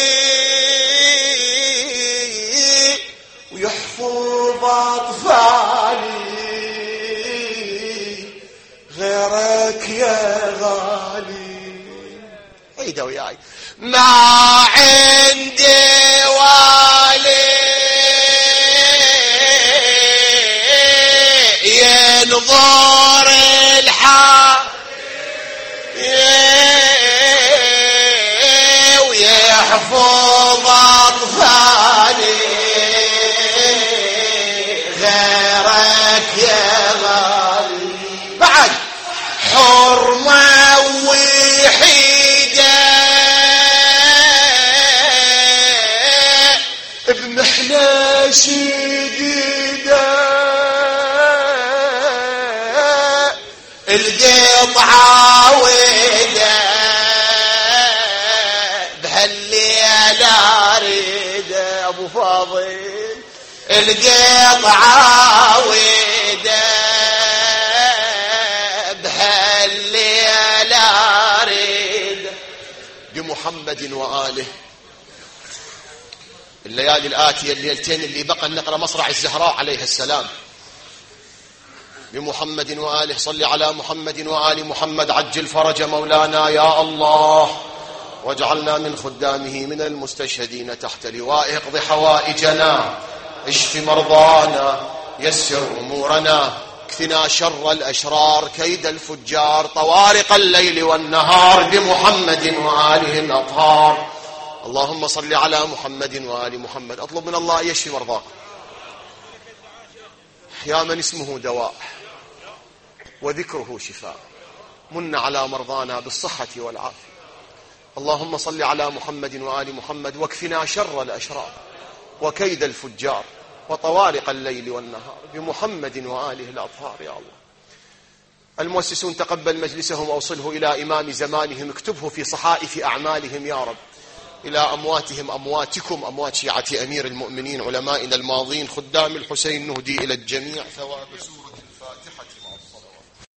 ويحفظ أطفالي غيرك يا غالي. عيدا وياي. ما عندي والي ينظر الحالي ويحفظ أطفالي غيرك يا غالي. بعد حرمة وحيدة بمحنة شديدة القطعة ويدة بهالليلة أريد أبو فاضل. القطعة ويدة بهالليلة أريد بمحمد وآله. الليالي الآتية الليلتين اللي بقى نقرأ مصرع الزهراء عليه السلام بمحمد وآله. صل على محمد وآل محمد. عجل فرج مولانا يا الله، واجعلنا من خدامه من المستشهدين تحت لوائه. اقض حوائجنا، اشف مرضانا، يسر أمورنا، اكفنا شر الأشرار، كيد الفجار، طوارق الليل والنهار بمحمد وآله الأطهار. اللهم صل على محمد وآل محمد. اطلب من الله يشفي مرضاكم يا من اسمه دواء وذكره شفاء. من على مرضانا بالصحة والعافية. اللهم صل على محمد وآل محمد، واكفنا شر الأشرار وكيد الفجار وطوارق الليل والنهار بمحمد وآله الأطهار يا الله. المؤسسون تقبل مجلسهم، أوصله إلى إمام زمانهم، اكتبه في صحائف أعمالهم يا رب. إلى أمواتهم أمواتكم أموات شيعة أمير المؤمنين علمائنا الماضين خدام الحسين، نهدي إلى الجميع ثواب سورة الفاتحة.